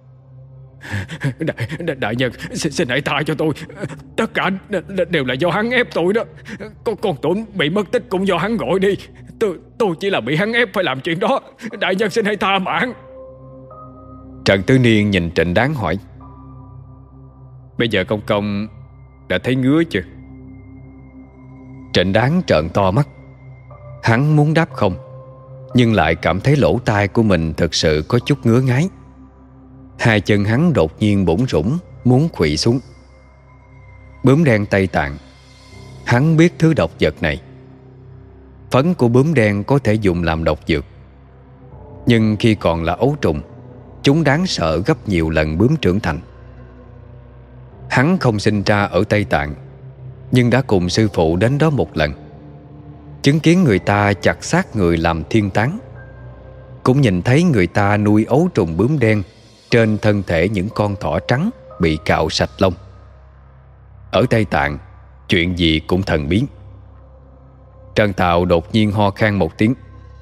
Đại, đại, đại nhân, xin, xin hãy tha cho tôi. Tất cả đều là do hắn ép tôi đó. Con, con Tuấn bị mất tích cũng do hắn gọi đi. Tôi, tôi chỉ là bị hắn ép phải làm chuyện đó. Đại nhân xin hãy tha mạng. Trần Tứ Niên nhìn Trịnh Đáng hỏi: Bây giờ công công đã thấy ngứa chưa? Trịnh Đáng trợn to mắt. Hắn muốn đáp không, nhưng lại cảm thấy lỗ tai của mình thực sự có chút ngứa ngáy. Hai chân hắn đột nhiên bủn rủn, muốn khuỵu xuống. Bướm đen Tây Tạng, hắn biết thứ độc vật này. Phấn của bướm đen có thể dùng làm độc dược, nhưng khi còn là ấu trùng, chúng đáng sợ gấp nhiều lần bướm trưởng thành. Hắn không sinh ra ở Tây Tạng, nhưng đã cùng sư phụ đến đó một lần, chứng kiến người ta chặt xác người làm thiên tán, cũng nhìn thấy người ta nuôi ấu trùng bướm đen trên thân thể những con thỏ trắng bị cạo sạch lông. Ở Tây Tạng, chuyện gì cũng thần biến. Trần Tào đột nhiên ho khan một tiếng.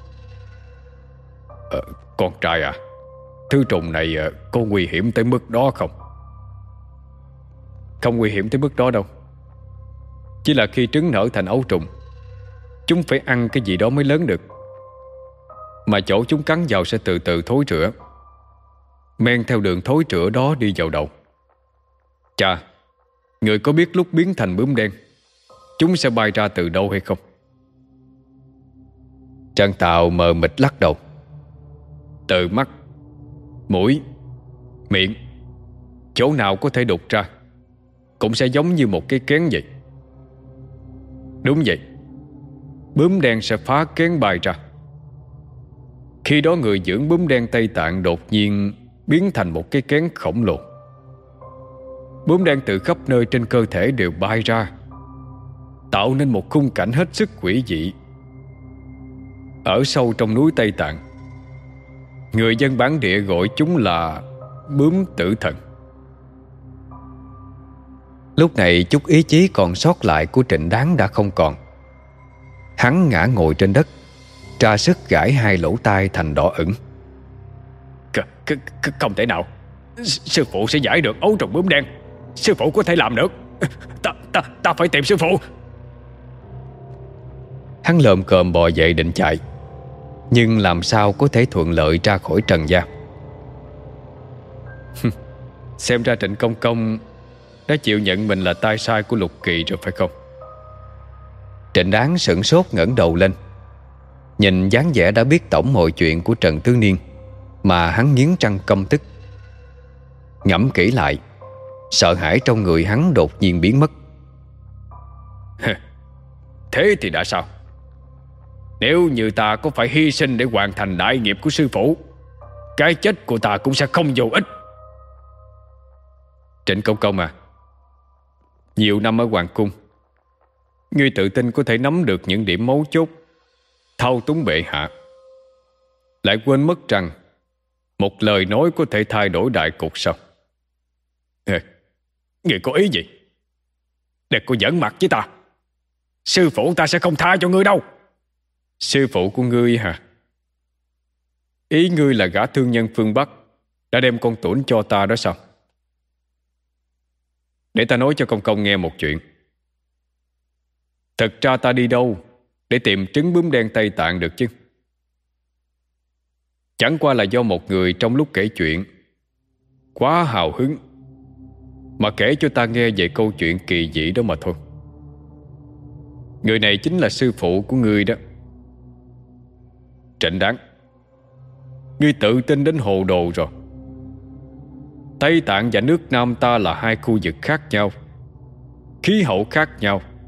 ờ, Con trai à, thứ trùng này có nguy hiểm tới mức đó không? Không nguy hiểm tới mức đó đâu. Chỉ là khi trứng nở thành ấu trùng, chúng phải ăn cái gì đó mới lớn được. Mà chỗ chúng cắn vào sẽ từ từ thối rữa, men theo đường thối rữa đó đi vào đầu. Chà, người có biết lúc biến thành bướm đen chúng sẽ bay ra từ đâu hay không? Trần Tào mờ mịt lắc đầu. Từ mắt, mũi, miệng, chỗ nào có thể đục ra cũng sẽ giống như một cái kén vậy. Đúng vậy, bướm đen sẽ phá kén bay ra. Khi đó người dưỡng bướm đen Tây Tạng đột nhiên biến thành một cái kén khổng lồ. Bướm đen từ khắp nơi trên cơ thể đều bay ra, tạo nên một khung cảnh hết sức quỷ dị. Ở sâu trong núi Tây Tạng, người dân bản địa gọi chúng là bướm tử thần. Lúc này chút ý chí còn sót lại của Trịnh Đáng đã không còn. Hắn ngã ngồi trên đất, tra sức gãi hai lỗ tai thành đỏ ửng. Không thể nào. Sư phụ sẽ giải được ấu trùng bướm đen. Sư phụ có thể làm được. Ta, ta, ta phải tìm sư phụ. Hắn lồm cồm bò dậy định chạy, nhưng làm sao có thể thuận lợi ra khỏi trần gian. Xem ra Trịnh Công Công đã chịu nhận mình là tay sai của Lục Kỳ rồi phải không? Trịnh Đáng sửng sốt ngẩng đầu lên, nhìn dáng vẻ đã biết tổng mọi chuyện của Trần Tứ Niên mà hắn nghiến răng căm tức. Ngẫm kỹ lại, sợ hãi trong người hắn đột nhiên biến mất. Thế thì đã sao? Nếu như ta có phải hy sinh để hoàn thành đại nghiệp của sư phụ, cái chết của ta cũng sẽ không vô ích. Trịnh Công Công à, nhiều năm ở hoàng cung, ngươi tự tin có thể nắm được những điểm mấu chốt, thao túng bệ hạ, lại quên mất rằng một lời nói có thể thay đổi đại cục sao? Ê, ngươi có ý gì? Đừng có giỡn mặt với ta. Sư phụ ta sẽ không tha cho ngươi đâu. Sư phụ của ngươi hả? Ý ngươi là gã thương nhân phương Bắc đã đem con Tuấn cho ta đó sao? Để ta nói cho công công nghe một chuyện. Thật ra ta đi đâu để tìm trứng bướm đen Tây Tạng được chứ? Chẳng qua là do một người trong lúc kể chuyện quá hào hứng mà kể cho ta nghe về câu chuyện kỳ dị đó mà thôi. Người này chính là sư phụ của ngươi đó. Trịnh Đáng, ngươi tự tin đến hồ đồ rồi. Tây Tạng và nước Nam ta là hai khu vực khác nhau, khí hậu khác nhau,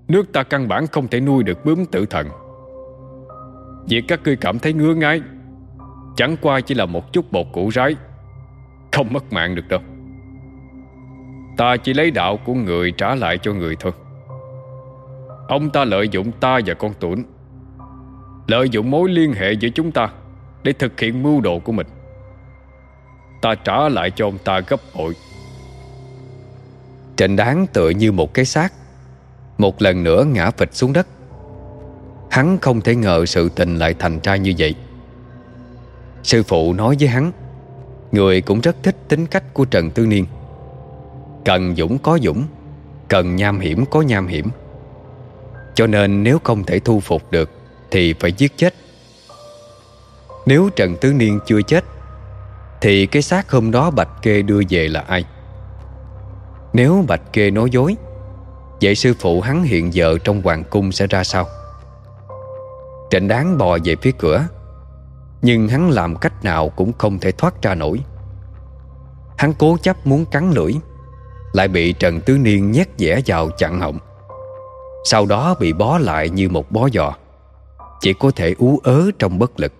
nước ta căn bản không thể nuôi được bướm tử thần. Việc các ngươi cảm thấy ngứa ngáy chẳng qua chỉ là một chút bột củ rái, không mất mạng được đâu. Ta chỉ lấy đạo của người trả lại cho người thôi. Ông ta lợi dụng ta và con Tuấn, lợi dụng mối liên hệ giữa chúng ta để thực hiện mưu đồ của mình. Ta trả lại cho ông ta gấp bội. Trịnh Đáng tựa như một cái xác, một lần nữa ngã phịch xuống đất. Hắn không thể ngờ sự tình lại thành ra như vậy. Sư phụ nói với hắn, người cũng rất thích tính cách của Trần Tứ Niên. Cần dũng có dũng, cần nham hiểm có nham hiểm. Cho nên nếu không thể thu phục được thì phải giết chết. Nếu Trần Tứ Niên chưa chết thì cái xác hôm đó Bạch Kê đưa về là ai? Nếu Bạch Kê nói dối, vậy sư phụ hắn hiện giờ trong hoàng cung sẽ ra sao? Trịnh Đáng bò về phía cửa, nhưng hắn làm cách nào cũng không thể thoát ra nổi. Hắn cố chấp muốn cắn lưỡi, lại bị Trần Tứ Niên nhét dẻ vào chặn họng. Sau đó bị bó lại như một bó giò, chỉ có thể ú ớ trong bất lực.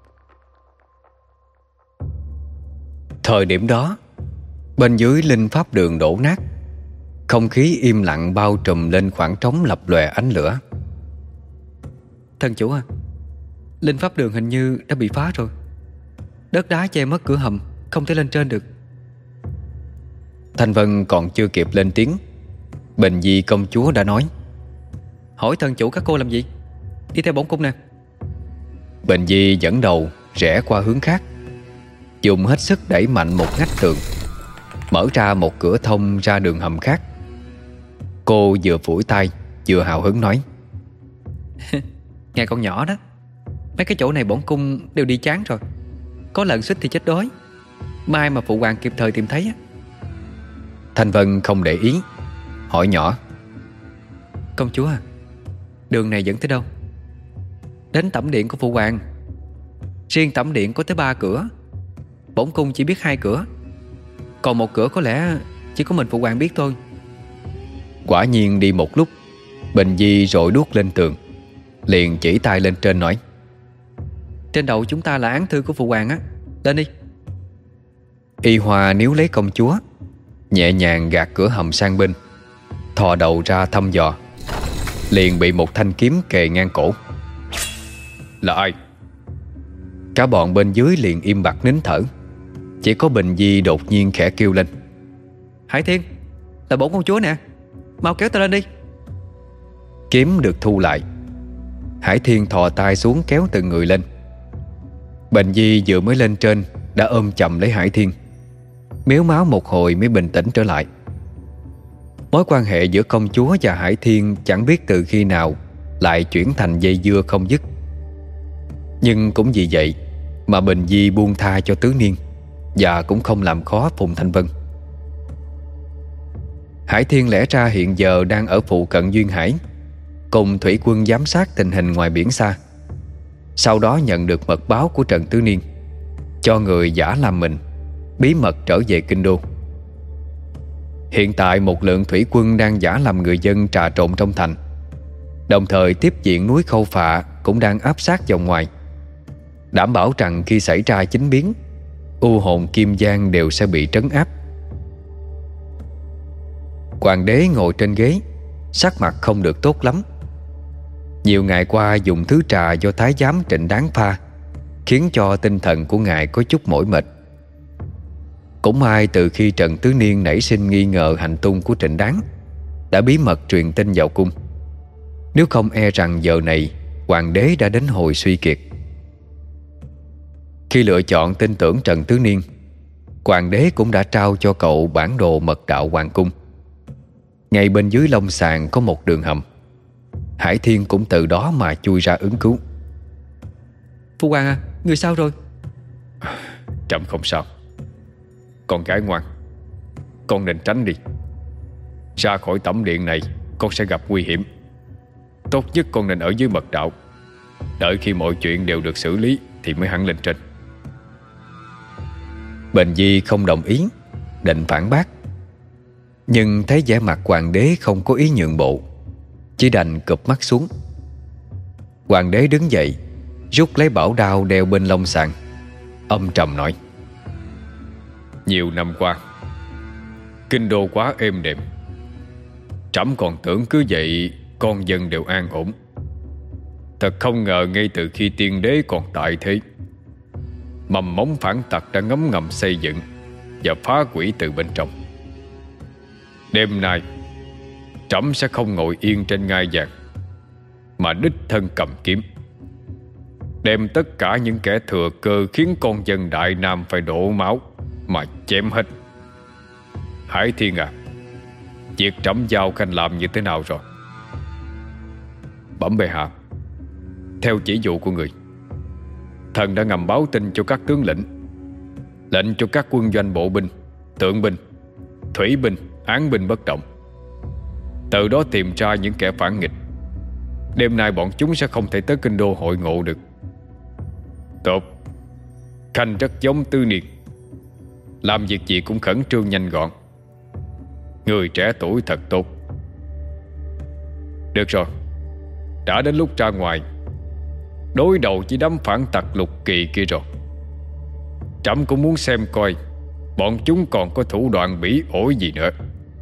Thời điểm đó, bên dưới linh pháp đường đổ nát, không khí im lặng bao trùm lên khoảng trống lập lòe ánh lửa. Thần chủ à, linh pháp đường hình như đã bị phá rồi. Đất đá che mất cửa hầm, không thể lên trên được. Thanh Vân còn chưa kịp lên tiếng, Bình Di công chúa đã nói: Hỏi thần chủ các cô làm gì? Đi theo bổn cung nè. Bình Di dẫn đầu rẽ qua hướng khác, dùng hết sức đẩy mạnh một ngách tường, mở ra một cửa thông ra đường hầm khác. Cô vừa phủi tay vừa hào hứng nói: Nghe con nhỏ đó, mấy cái chỗ này bổn cung đều đi chán rồi. Có lợn xích thì chết đói, mai mà phụ hoàng kịp thời tìm thấy á. Thanh Vân không để ý, hỏi nhỏ: Công chúa à, đường này dẫn tới đâu? Đến tẩm điện của phụ hoàng. Riêng tẩm điện có tới ba cửa, bổn cung chỉ biết hai cửa, còn một cửa có lẽ chỉ có mình phụ hoàng biết thôi. Quả nhiên đi một lúc, Bình Di rọi đuốc lên tường, liền chỉ tay lên trên nói: Trên đầu chúng ta là án thư của phụ hoàng á, lên đi. Y Hoa níu lấy công chúa, nhẹ nhàng gạt cửa hầm sang bên, thò đầu ra thăm dò, liền bị một thanh kiếm kề ngang cổ. Là ai? Cả bọn bên dưới liền im bặt nín thở. Chỉ có Bình Di đột nhiên khẽ kêu lên: Hải Thiên, là bổn công chúa nè, mau kéo ta lên đi. Kiếm được thu lại, Hải Thiên thò tay xuống kéo từng người lên. Bình Di vừa mới lên trên đã ôm chầm lấy Hải Thiên, mếu máo một hồi mới bình tĩnh trở lại. Mối quan hệ giữa công chúa và Hải Thiên chẳng biết từ khi nào lại chuyển thành dây dưa không dứt. Nhưng cũng vì vậy mà Bình Di buông tha cho Tứ Niên, và cũng không làm khó Phùng Thanh Vân. Hải Thiên lẽ ra hiện giờ đang ở phụ cận Duyên Hải, cùng thủy quân giám sát tình hình ngoài biển xa. Sau đó nhận được mật báo của Trần Tứ Niên, cho người giả làm mình, bí mật trở về kinh đô. Hiện tại một lượng thủy quân đang giả làm người dân trà trộn trong thành, đồng thời tiếp diện núi Khâu Phạ cũng đang áp sát vào ngoài, đảm bảo rằng khi xảy ra chính biến, u hồn Kim Giang đều sẽ bị trấn áp. Hoàng đế ngồi trên ghế, sắc mặt không được tốt lắm. Nhiều ngày qua dùng thứ trà do thái giám Trịnh Đáng pha, khiến cho tinh thần của ngài có chút mỏi mệt. Cũng may từ khi Trần Tứ Niên nảy sinh nghi ngờ hành tung của Trịnh Đáng, đã bí mật truyền tin vào cung. Nếu không e rằng giờ này hoàng đế đã đến hồi suy kiệt. Khi lựa chọn tin tưởng Trần Tứ Niên, hoàng đế cũng đã trao cho cậu bản đồ mật đạo hoàng cung. Ngay bên dưới lông sàn có một đường hầm, Hải Thiên cũng từ đó mà chui ra ứng cứu. Phu hoàng à, người sao rồi? Trẫm không sao. Con gái ngoan, con nên tránh đi. Ra khỏi tẩm điện này con sẽ gặp nguy hiểm. Tốt nhất con nên ở dưới mật đạo, đợi khi mọi chuyện đều được xử lý thì mới hẳn lên trên. Bình Di không đồng ý, định phản bác, nhưng thấy vẻ mặt hoàng đế không có ý nhượng bộ, chỉ đành cụp mắt xuống. Hoàng đế đứng dậy, rút lấy bảo đao đeo bên lông sàn, âm trầm nói: Nhiều năm qua, kinh đô quá êm đềm. Trẫm còn tưởng cứ vậy con dân đều an ổn. Thật không ngờ ngay từ khi tiên đế còn tại thế, mầm móng phản tặc đã ngấm ngầm xây dựng và phá hủy từ bên trong. Đêm nay, trẫm sẽ không ngồi yên trên ngai vàng, mà đích thân cầm kiếm, đem tất cả những kẻ thừa cơ khiến con dân Đại Nam phải đổ máu mà chém hết. Hải Thiên à, việc trẫm giao khanh làm như thế nào rồi? Bẩm bệ hạ, theo chỉ dụ của người, thần đã ngầm báo tin cho các tướng lĩnh, lệnh cho các quân doanh bộ binh, tượng binh, thủy binh, án binh bất động, từ đó tìm ra những kẻ phản nghịch. Đêm nay bọn chúng sẽ không thể tới kinh đô hội ngộ được. Tốt, khanh rất giống Tư Niên, làm việc gì cũng khẩn trương nhanh gọn. Người trẻ tuổi thật tốt. Được rồi, đã đến lúc ra ngoài đối đầu với đám phản tặc Lục Kỳ kia rồi. Trẫm cũng muốn xem coi bọn chúng còn có thủ đoạn bỉ ổi gì nữa.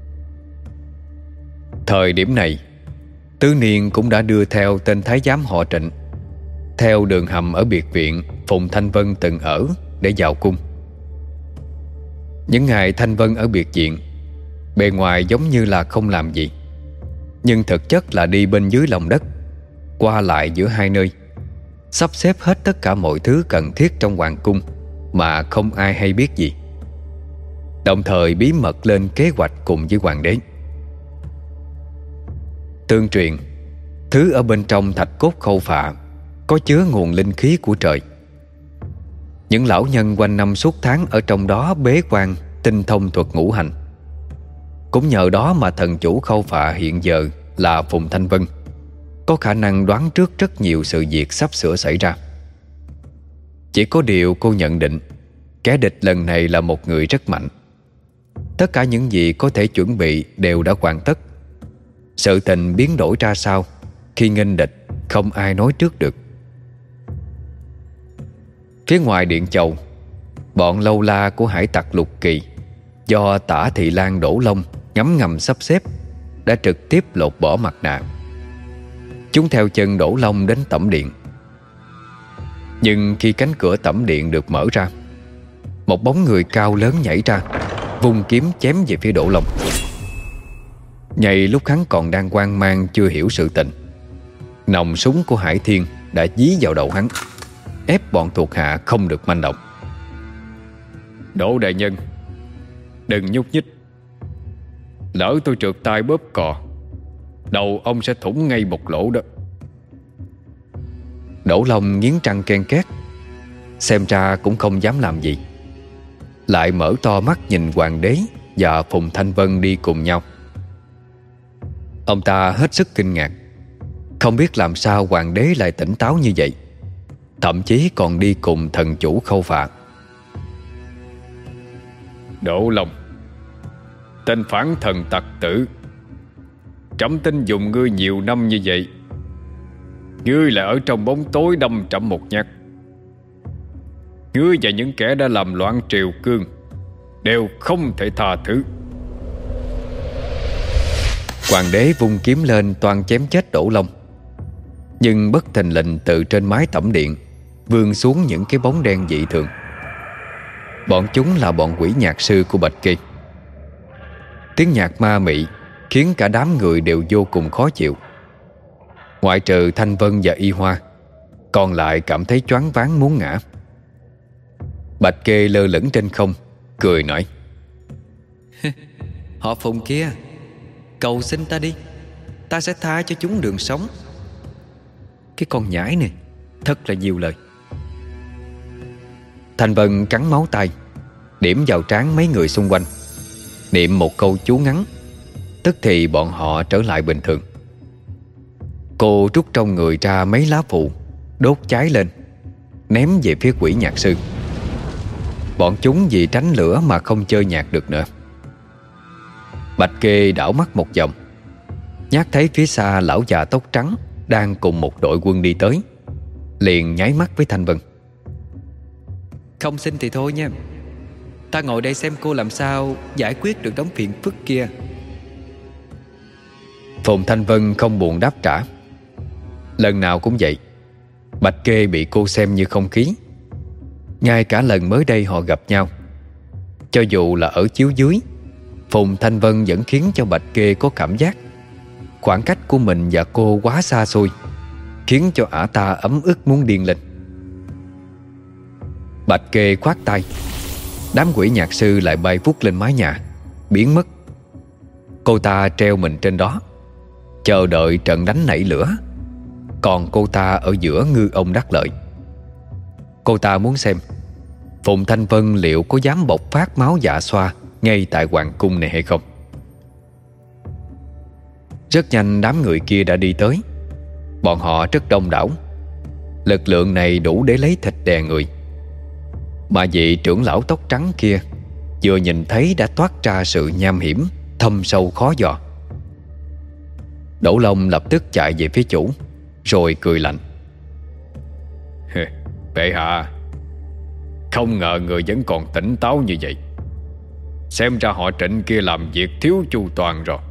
Thời điểm này, Tứ Niên cũng đã đưa theo tên thái giám họ Trịnh theo đường hầm ở biệt viện Phùng Thanh Vân từng ở để vào cung. Những ngày Thanh Vân ở biệt viện, bề ngoài giống như là không làm gì, nhưng thực chất là đi bên dưới lòng đất, qua lại giữa hai nơi, sắp xếp hết tất cả mọi thứ cần thiết trong hoàng cung mà không ai hay biết gì, đồng thời bí mật lên kế hoạch cùng với hoàng đế. Tương truyền, thứ ở bên trong thạch cốt khâu phạ có chứa nguồn linh khí của trời. Những lão nhân quanh năm suốt tháng ở trong đó bế quan tinh thông thuật ngũ hành. Cũng nhờ đó mà thần chủ khâu phạ hiện giờ là Phùng Thanh Vân có khả năng đoán trước rất nhiều sự việc sắp sửa xảy ra. Chỉ có điều cô nhận định kẻ địch lần này là một người rất mạnh. Tất cả những gì có thể chuẩn bị đều đã hoàn tất. Sự tình biến đổi ra sao khi nghênh địch không ai nói trước được. Phía ngoài Điện Chầu, bọn lâu la của hải tặc Lục Kỳ do Tả Thị Lan Đổ Long ngấm ngầm sắp xếp đã trực tiếp lột bỏ mặt nạ. Chúng theo chân Đổ Long đến tẩm điện. Nhưng khi cánh cửa tẩm điện được mở ra, một bóng người cao lớn nhảy ra, vung kiếm chém về phía Đổ Long. Nhày lúc hắn còn đang hoang mang chưa hiểu sự tình, nòng súng của Hải Thiên đã dí vào đầu hắn, ép bọn thuộc hạ không được manh động. Đỗ đại nhân, đừng nhúc nhích. Lỡ tôi trượt tay bóp cò, đầu ông sẽ thủng ngay một lỗ đó. Đỗ Long nghiến răng ken két, xem ra cũng không dám làm gì, lại mở to mắt nhìn hoàng đế và Phùng Thanh Vân đi cùng nhau. Ông ta hết sức kinh ngạc, không biết làm sao hoàng đế lại tỉnh táo như vậy, thậm chí còn đi cùng thần chủ khâu phạ. Đỗ Long, tên phản thần tặc tử, trẫm tin dùng ngươi nhiều năm như vậy, ngươi lại ở trong bóng tối đâm trẫm một nhát. Ngươi và những kẻ đã làm loạn triều cương đều không thể tha thứ. Hoàng đế vung kiếm lên toan chém chết Đỗ Long, nhưng bất thình lình từ trên mái tẩm điện vươn xuống những cái bóng đen dị thường. Bọn chúng là bọn quỷ nhạc sư của Bạch Kỳ. Tiếng nhạc ma mị khiến cả đám người đều vô cùng khó chịu. Ngoại trừ Thanh Vân và Y Hoa, còn lại cảm thấy choáng váng muốn ngã. Bạch Kê lơ lửng trên không, cười nói: Họ Phùng kia, cầu xin ta đi, ta sẽ tha cho chúng đường sống. Cái con nhãi này thật là nhiều lời. Thanh Vân cắn máu tay, điểm vào trán mấy người xung quanh, niệm một câu chú ngắn, tức thì bọn họ trở lại bình thường. Cô rút trong người ra mấy lá phù, đốt cháy lên, ném về phía quỷ nhạc sư. Bọn chúng vì tránh lửa mà không chơi nhạc được nữa. Bạch Kê đảo mắt một vòng, Nhát thấy phía xa lão già tóc trắng đang cùng một đội quân đi tới, liền nháy mắt với Thanh Vân. Không xin thì thôi nha, ta ngồi đây xem cô làm sao giải quyết được đống phiền phức kia. Phùng Thanh Vân không buồn đáp trả. Lần nào cũng vậy, Bạch Kê bị cô xem như không khí. Ngay cả lần mới đây họ gặp nhau, cho dù là ở chiếu dưới, Phùng Thanh Vân vẫn khiến cho Bạch Kê có cảm giác khoảng cách của mình và cô quá xa xôi, khiến cho ả ta ấm ức muốn điên lên. Bạch Kê khoát tay, đám quỷ nhạc sư lại bay vút lên mái nhà, biến mất. Cô ta treo mình trên đó, chờ đợi trận đánh nảy lửa. Còn cô ta ở giữa ngư ông đắc lợi. Cô ta muốn xem Phùng Thanh Vân liệu có dám bộc phát máu dạ xoa ngay tại hoàng cung này hay không. Rất nhanh đám người kia đã đi tới. Bọn họ rất đông đảo, lực lượng này đủ để lấy thịt đè người. Mà vị trưởng lão tóc trắng kia vừa nhìn thấy đã toát ra sự nham hiểm, thâm sâu khó dò. Đỗ Long lập tức chạy về phía chủ, rồi cười lạnh. Bệ hạ, không ngờ người vẫn còn tỉnh táo như vậy. Xem ra họ Trịnh kia làm việc thiếu chu toàn rồi.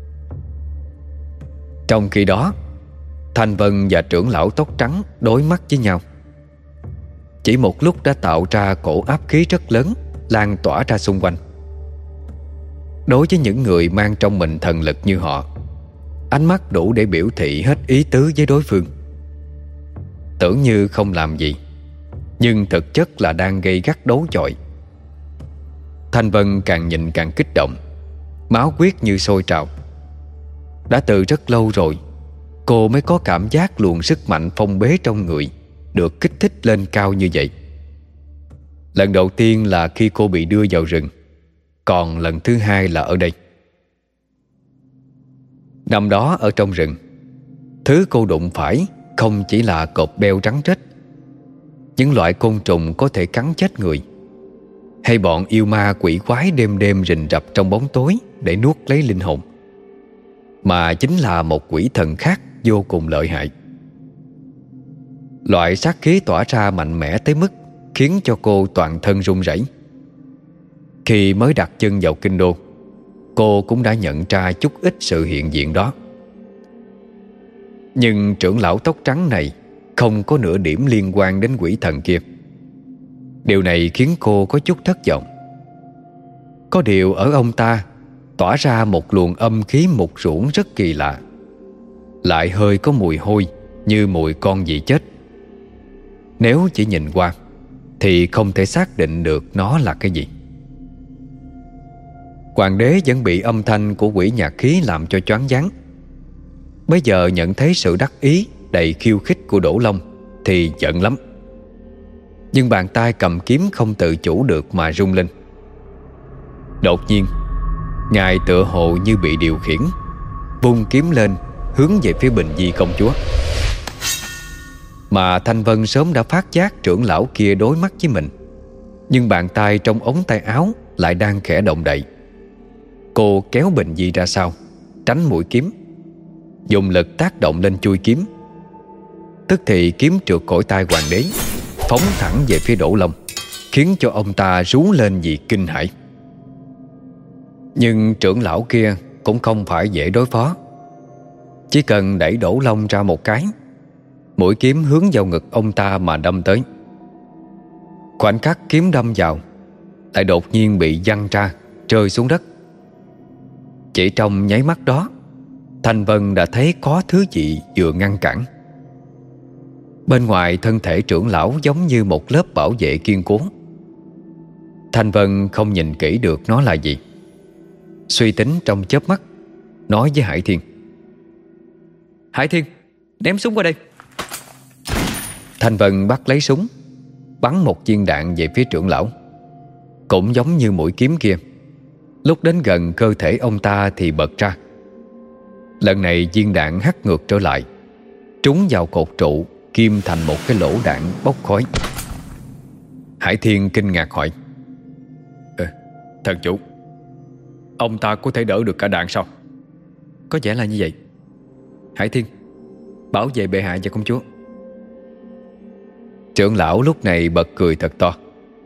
Trong khi đó, Thanh Vân và trưởng lão tóc trắng đối mắt với nhau. Chỉ một lúc đã tạo ra cổ áp khí rất lớn lan tỏa ra xung quanh. Đối với những người mang trong mình thần lực như họ, ánh mắt đủ để biểu thị hết ý tứ với đối phương. Tưởng như không làm gì, nhưng thực chất là đang gây gắt đấu chọi. Thanh Vân càng nhìn càng kích động, máu huyết như sôi trào. Đã từ rất lâu rồi, cô mới có cảm giác luồng sức mạnh phong bế trong người được kích thích lên cao như vậy. Lần đầu tiên là khi cô bị đưa vào rừng, còn lần thứ hai là ở đây. Năm đó ở trong rừng, thứ cô đụng phải không chỉ là cọp beo rắn rết, những loại côn trùng có thể cắn chết người, hay bọn yêu ma quỷ quái đêm đêm rình rập trong bóng tối để nuốt lấy linh hồn, mà chính là một quỷ thần khác vô cùng lợi hại. Loại sát khí tỏa ra mạnh mẽ tới mức khiến cho cô toàn thân run rẩy. Khi mới đặt chân vào kinh đô, cô cũng đã nhận ra chút ít sự hiện diện đó. Nhưng trưởng lão tóc trắng này không có nửa điểm liên quan đến quỷ thần kia. Điều này khiến cô có chút thất vọng. Có điều ở ông ta tỏa ra một luồng âm khí mục ruỗng rất kỳ lạ, lại hơi có mùi hôi như mùi con gì chết. Nếu chỉ nhìn qua thì không thể xác định được nó là cái gì. Hoàng đế vẫn bị âm thanh của quỷ nhạc khí làm cho choáng váng. Bây giờ nhận thấy sự đắc ý đầy khiêu khích của Đỗ Long thì giận lắm. Nhưng bàn tay cầm kiếm không tự chủ được mà rung lên. Đột nhiên, ngài tựa hồ như bị điều khiển, vung kiếm lên hướng về phía Bình Di công chúa. Mà Thanh Vân sớm đã phát giác trưởng lão kia đối mắt với mình, nhưng bàn tay trong ống tay áo lại đang khẽ động đậy. Cô kéo Bình Di ra sau, tránh mũi kiếm, dùng lực tác động lên chuôi kiếm. Tức thì kiếm trượt khỏi tay hoàng đế, phóng thẳng về phía Đỗ Long, khiến cho ông ta rú lên vì kinh hãi. Nhưng trưởng lão kia cũng không phải dễ đối phó. Chỉ cần đẩy Đỗ Long ra một cái, mũi kiếm hướng vào ngực ông ta mà đâm tới. Khoảnh khắc kiếm đâm vào, lại đột nhiên bị văng ra, rơi xuống đất. Chỉ trong nháy mắt đó, Thanh Vân đã thấy có thứ gì vừa ngăn cản. Bên ngoài thân thể trưởng lão giống như một lớp bảo vệ kiên cố. Thanh Vân không nhìn kỹ được nó là gì. Suy tính trong chớp mắt, nói với Hải Thiên: Hải Thiên, ném súng qua đây. Thanh Vân bắt lấy súng, bắn một viên đạn về phía trưởng lão. Cũng giống như mũi kiếm kia, lúc đến gần cơ thể ông ta thì bật ra. Lần này viên đạn hắt ngược trở lại, trúng vào cột trụ, kim thành một cái lỗ đạn bốc khói. Hải Thiên kinh ngạc hỏi: ờ, Thần chủ, ông ta có thể đỡ được cả đạn sao? Có vẻ là như vậy. Hải Thiên, bảo vệ bệ hạ và công chúa. Trưởng lão lúc này bật cười thật to.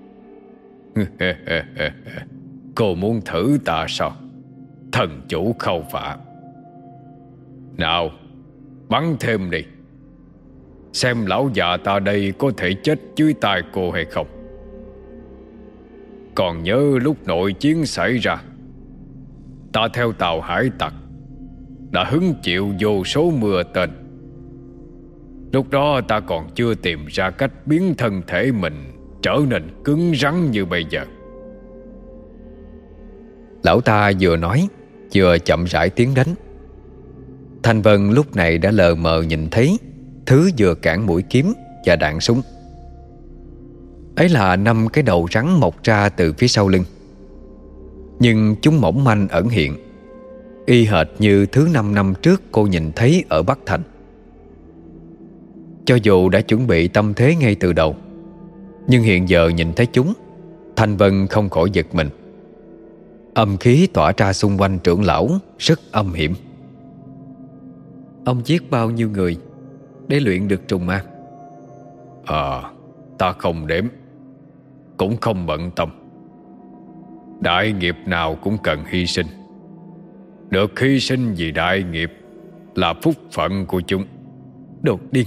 Cô muốn thử ta sao, thần chủ Khâu Phạ? Nào, bắn thêm đi, xem lão già ta đây có thể chết dưới tay cô hay không. Còn nhớ lúc nội chiến xảy ra, ta theo tàu hải tặc đã hứng chịu vô số mưa tên. Lúc đó ta còn chưa tìm ra cách biến thân thể mình trở nên cứng rắn như bây giờ. Lão ta vừa nói vừa chậm rãi tiến đến. Thanh Vân lúc này đã lờ mờ nhìn thấy thứ vừa cản mũi kiếm và đạn súng. Ấy là năm cái đầu rắn mọc ra từ phía sau lưng, nhưng chúng mỏng manh ẩn hiện, y hệt như thứ năm năm trước cô nhìn thấy ở Bắc Thành. Cho dù đã chuẩn bị tâm thế ngay từ đầu, nhưng hiện giờ nhìn thấy chúng, Thanh Vân không khỏi giật mình. Âm khí tỏa ra xung quanh trưởng lão rất âm hiểm. Ông giết bao nhiêu người để luyện được trùng ma? Ờ, à, ta không đếm, cũng không bận tâm. Đại nghiệp nào cũng cần hy sinh. Được hy sinh vì đại nghiệp là phúc phận của chúng. Đồ điên!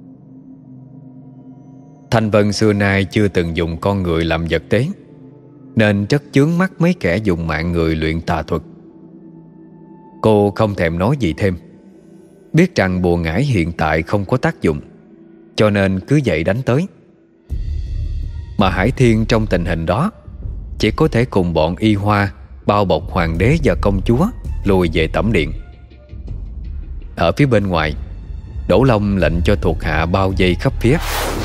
Thanh Vân xưa nay chưa từng dùng con người làm vật tế, nên rất chướng mắt mấy kẻ dùng mạng người luyện tà thuật. Cô không thèm nói gì thêm, biết rằng bùa ngải hiện tại không có tác dụng, cho nên cứ vậy đánh tới. Mà Hải Thiên trong tình hình đó chỉ có thể cùng bọn Y Hoa bao bọc hoàng đế và công chúa lùi về tẩm điện. Ở phía bên ngoài, Đỗ Long lệnh cho thuộc hạ bao vây khắp phía.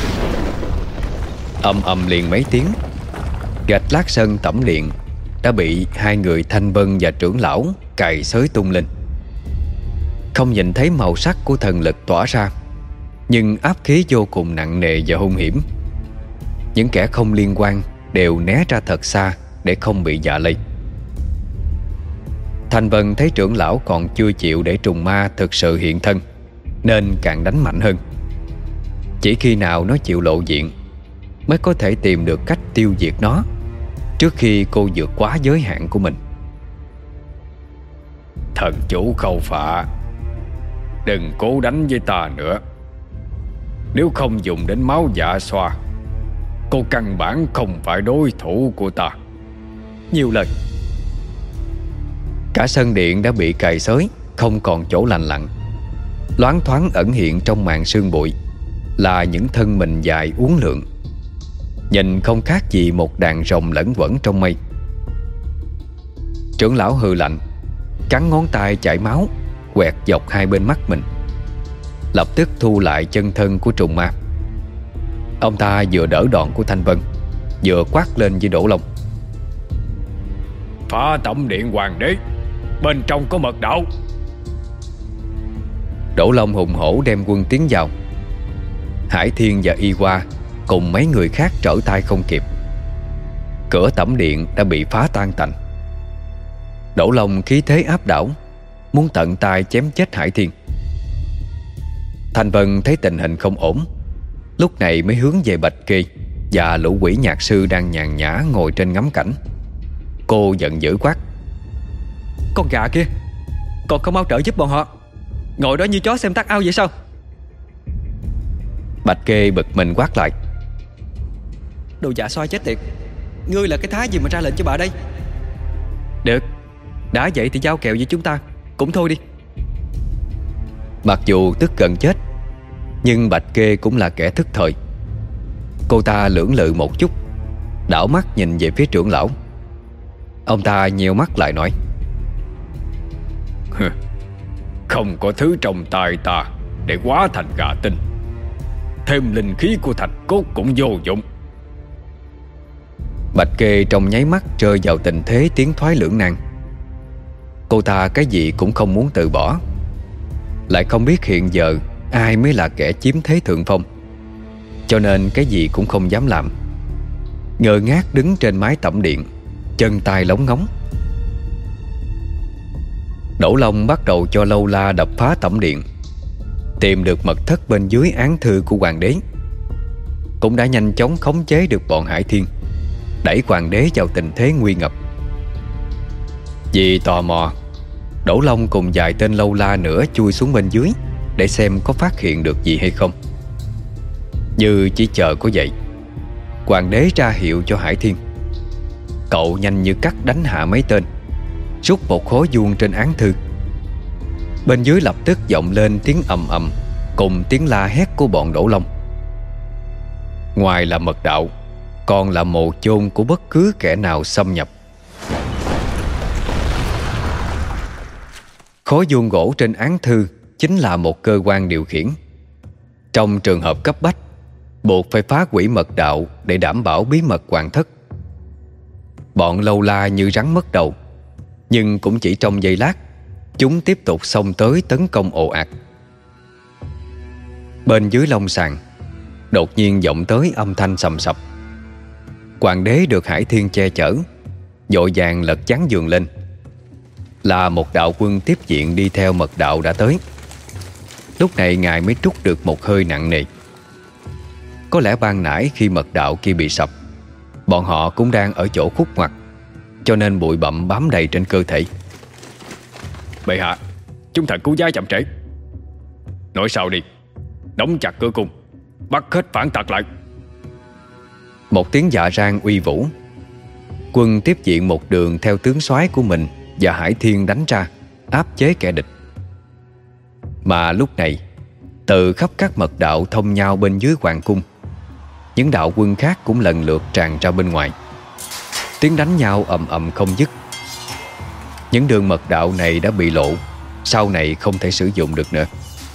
Ầm ầm liền mấy tiếng, gạch lát sân tẩm điện đã bị hai người Thanh Vân và trưởng lão cày xới tung lên. Không nhìn thấy màu sắc của thần lực tỏa ra, nhưng áp khí vô cùng nặng nề và hung hiểm. Những kẻ không liên quan đều né ra thật xa để không bị dạ lây. Thanh Vân thấy trưởng lão còn chưa chịu để trùng ma thực sự hiện thân, nên càng đánh mạnh hơn. Chỉ khi nào nó chịu lộ diện mới có thể tìm được cách tiêu diệt nó trước khi cô vượt quá giới hạn của mình. Thần chủ Khâu Phạ, đừng cố đánh với ta nữa. Nếu không dùng đến máu dạ xoa, cô căn bản không phải đối thủ của ta. Nhiều lời. Cả sân điện đã bị cày xới, không còn chỗ lành lặn. Loáng thoáng ẩn hiện trong màn sương bụi là những thân mình dài uốn lượn, nhìn không khác gì một đàn rồng lẫn quẩn trong mây. Trưởng lão hừ lạnh, cắn ngón tay chảy máu quẹt dọc hai bên mắt mình, lập tức thu lại chân thân của trùng ma. Ông ta vừa đỡ đòn của Thanh Vân, vừa quát lên với Đỗ Long: Phá tẩm điện hoàng đế, bên trong có mật đạo. Đỗ Long hùng hổ đem quân tiến vào. Hải Thiên và Y Hoa cùng mấy người khác trở tay không kịp. Cửa tẩm điện đã bị phá tan tành. Đỗ Long khí thế áp đảo, muốn tận tay chém chết Hải Thiên. Thanh Vân thấy tình hình không ổn, lúc này mới hướng về Bạch Kê và lũ quỷ nhạc sư đang nhàn nhã ngồi trên ngắm cảnh. Cô giận dữ quát: Con gà kia, còn không mau trợ giúp bọn họ, ngồi đó như chó xem tắt ao vậy sao? Bạch Kê bực mình quát lại: Đồ dạ xoa chết tiệt, ngươi là cái thái gì mà ra lệnh cho bà đây? Được, đã vậy thì giao kèo với chúng ta cũng thôi đi. Mặc dù tức gần chết, nhưng Bạch Kê cũng là kẻ thức thời. Cô ta lưỡng lự một chút, đảo mắt nhìn về phía trưởng lão. Ông ta nheo mắt lại nói: Không có thứ trong tay ta để hóa thành gà tinh, thêm linh khí của thạch cốt cũng vô dụng. Bạch Kê trong nháy mắt rơi vào tình thế tiến thoái lưỡng nan. Cô ta cái gì cũng không muốn từ bỏ, lại không biết hiện giờ ai mới là kẻ chiếm thế thượng phong, cho nên cái gì cũng không dám làm. Ngơ ngác đứng trên mái tẩm điện, chân tay lóng ngóng. Đỗ Long bắt đầu cho lâu la đập phá tẩm điện, tìm được mật thất bên dưới án thư của hoàng đế, cũng đã nhanh chóng khống chế được bọn Hải Thiên, đẩy hoàng đế vào tình thế nguy ngập. Vì tò mò, Đỗ Long cùng vài tên lâu la nữa chui xuống bên dưới để xem có phát hiện được gì hay không. Như chỉ chờ có vậy, hoàng đế ra hiệu cho Hải Thiên. Cậu nhanh như cắt đánh hạ mấy tên, rút một khối vuông trên án thư. Bên dưới lập tức vọng lên tiếng ầm ầm cùng tiếng la hét của bọn Đỗ Long. Ngoài là mật đạo, còn là mồ chôn của bất cứ kẻ nào xâm nhập. Khối vuông gỗ trên án thư chính là một cơ quan điều khiển. Trong trường hợp cấp bách, buộc phải phá hủy mật đạo để đảm bảo bí mật hoàng thất. Bọn lâu la như rắn mất đầu, nhưng cũng chỉ trong giây lát, chúng tiếp tục xông tới tấn công ồ ạt. Bên dưới long sàn, đột nhiên vọng tới âm thanh sầm sập. Hoàng đế được Hải Thiên che chở, vội vàng lật chắn giường lên. Là một đạo quân tiếp diện đi theo mật đạo đã tới. Lúc này ngài mới trút được một hơi nặng nề. Có lẽ ban nãy khi mật đạo kia bị sập, bọn họ cũng đang ở chỗ khúc ngoặt, cho nên bụi bặm bám đầy trên cơ thể. Bệ hạ, chúng thần cứu giá chậm trễ. Nói sao đi, đóng chặt cửa cung, bắt hết phản tặc lại. Một tiếng dạ rang uy vũ. Quân tiếp diện một đường theo tướng soái của mình và Hải Thiên đánh ra, áp chế kẻ địch. Mà lúc này, từ khắp các mật đạo thông nhau bên dưới hoàng cung, những đạo quân khác cũng lần lượt tràn ra bên ngoài. Tiếng đánh nhau ầm ầm không dứt. Những đường mật đạo này đã bị lộ, sau này không thể sử dụng được nữa.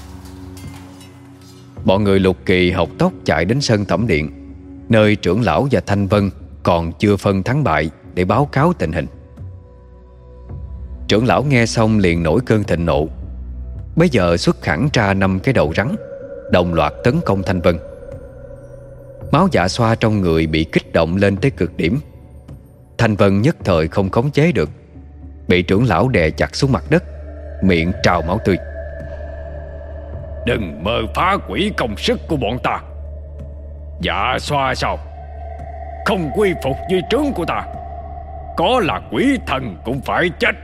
Bọn người Lục Kỳ học tốc chạy đến sân tẩm điện, nơi trưởng lão và Thanh Vân còn chưa phân thắng bại, để báo cáo tình hình. Trưởng lão nghe xong liền nổi cơn thịnh nộ. Bây giờ xuất hẳn ra năm cái đầu rắn, đồng loạt tấn công Thanh Vân. Máu dạ xoa trong người bị kích động lên tới cực điểm. Thanh Vân nhất thời không khống chế được, bị trưởng lão đè chặt xuống mặt đất, miệng trào máu tươi. Đừng mơ phá hủy công sức của bọn ta. Dạ xoa sao? Không quy phục dưới trướng của ta, có là quỷ thần cũng phải chết.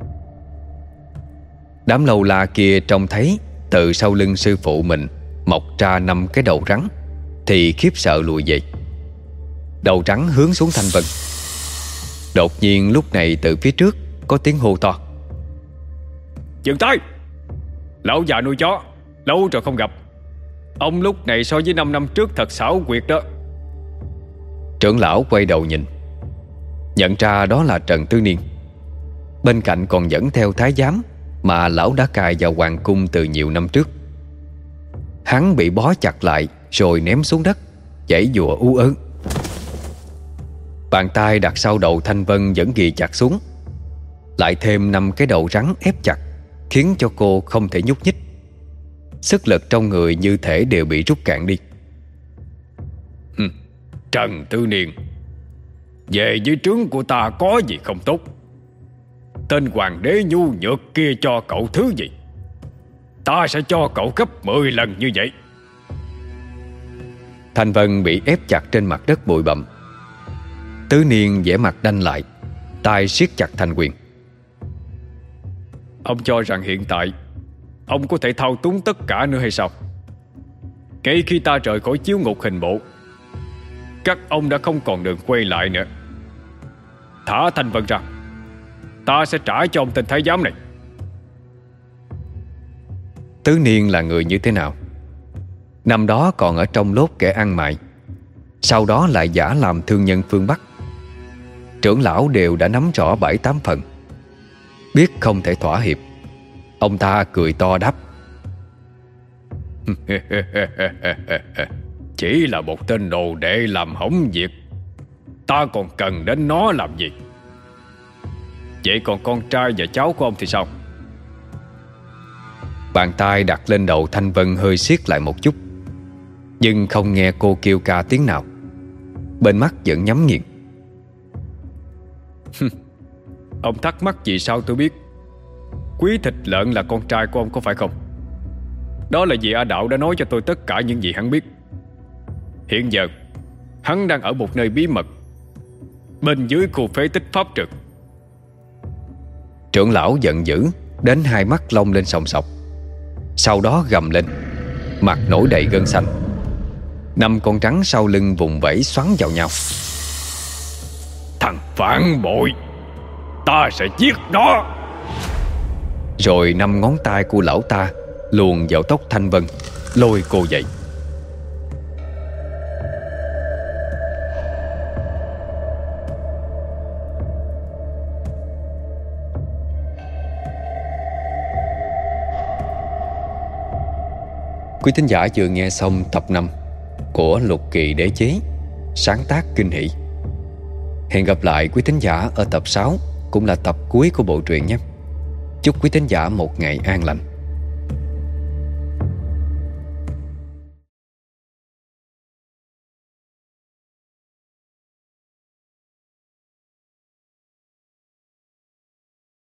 Đám lâu la kia trông thấy từ sau lưng sư phụ mình mọc ra năm cái đầu rắn thì khiếp sợ lùi về. Đầu rắn hướng xuống Thanh Vân. Đột nhiên lúc này từ phía trước có tiếng hô to: dừng tay! Lão già nuôi chó, lâu rồi không gặp. Ông lúc này so với năm năm trước thật xảo quyệt đó. Trưởng lão quay đầu nhìn, nhận ra đó là Trần Tư Niên. Bên cạnh còn dẫn theo thái giám mà lão đã cài vào hoàng cung từ nhiều năm trước. Hắn bị bó chặt lại rồi ném xuống đất, giãy giụa ú ớ. Bàn tay đặt sau đầu Thanh Vân vẫn ghi chặt xuống, lại thêm năm cái đầu rắn ép chặt, khiến cho cô không thể nhúc nhích. Sức lực trong người như thể đều bị rút cạn đi. Hừm, Trần Tư Niên, về dưới trướng của ta có gì không tốt? Tên hoàng đế nhu nhược kia cho cậu thứ gì, ta sẽ cho cậu gấp mười lần như vậy. Thanh Vân bị ép chặt trên mặt đất bụi bặm. Tứ Niên vẻ mặt đanh lại, tay siết chặt thanh quyền. Ông cho rằng hiện tại ông có thể thao túng tất cả nữa hay sao? Kể khi ta rời khỏi chiếu ngục hình bộ, các ông đã không còn đường quay lại nữa. Thả Thanh Vân ra, ta sẽ trả cho ông tên thái giám này. Tứ Niên là người như thế nào? Năm đó còn ở trong lốt kẻ ăn mày, sau đó lại giả làm thương nhân phương Bắc. Trưởng lão đều đã nắm rõ bảy tám phần, biết không thể thỏa hiệp. Ông ta cười to đáp: chỉ là một tên đồ đệ làm hỏng việc, ta còn cần đến nó làm gì? Vậy còn con trai và cháu của ông thì sao? Bàn tay đặt lên đầu Thanh Vân hơi siết lại một chút, nhưng không nghe cô kêu ca tiếng nào. Bên mắt vẫn nhắm nghiền. Ông thắc mắc vì sao tôi biết quý thịt lợn là con trai của ông có phải không? Đó là vì A Đạo đã nói cho tôi tất cả những gì hắn biết. Hiện giờ hắn đang ở một nơi bí mật bên dưới khu phế tích pháp trực. Trưởng lão giận dữ đến hai mắt long lên sòng sọc. Sau đó gầm lên, mặt nổi đầy gân xanh. Năm con rắn sau lưng vùng vẫy xoắn vào nhau. Thằng phản bội, ta sẽ giết nó. Rồi năm ngón tay của lão ta luồn vào tóc Thanh Vân, lôi cô dậy. Quý thính giả vừa nghe xong tập năm của Lục Kỳ Đế Chế, sáng tác Kinh Hỷ. Hẹn gặp lại quý thính giả ở tập sáu, cũng là tập cuối của bộ truyện nhé. Chúc quý thính giả một ngày an lành.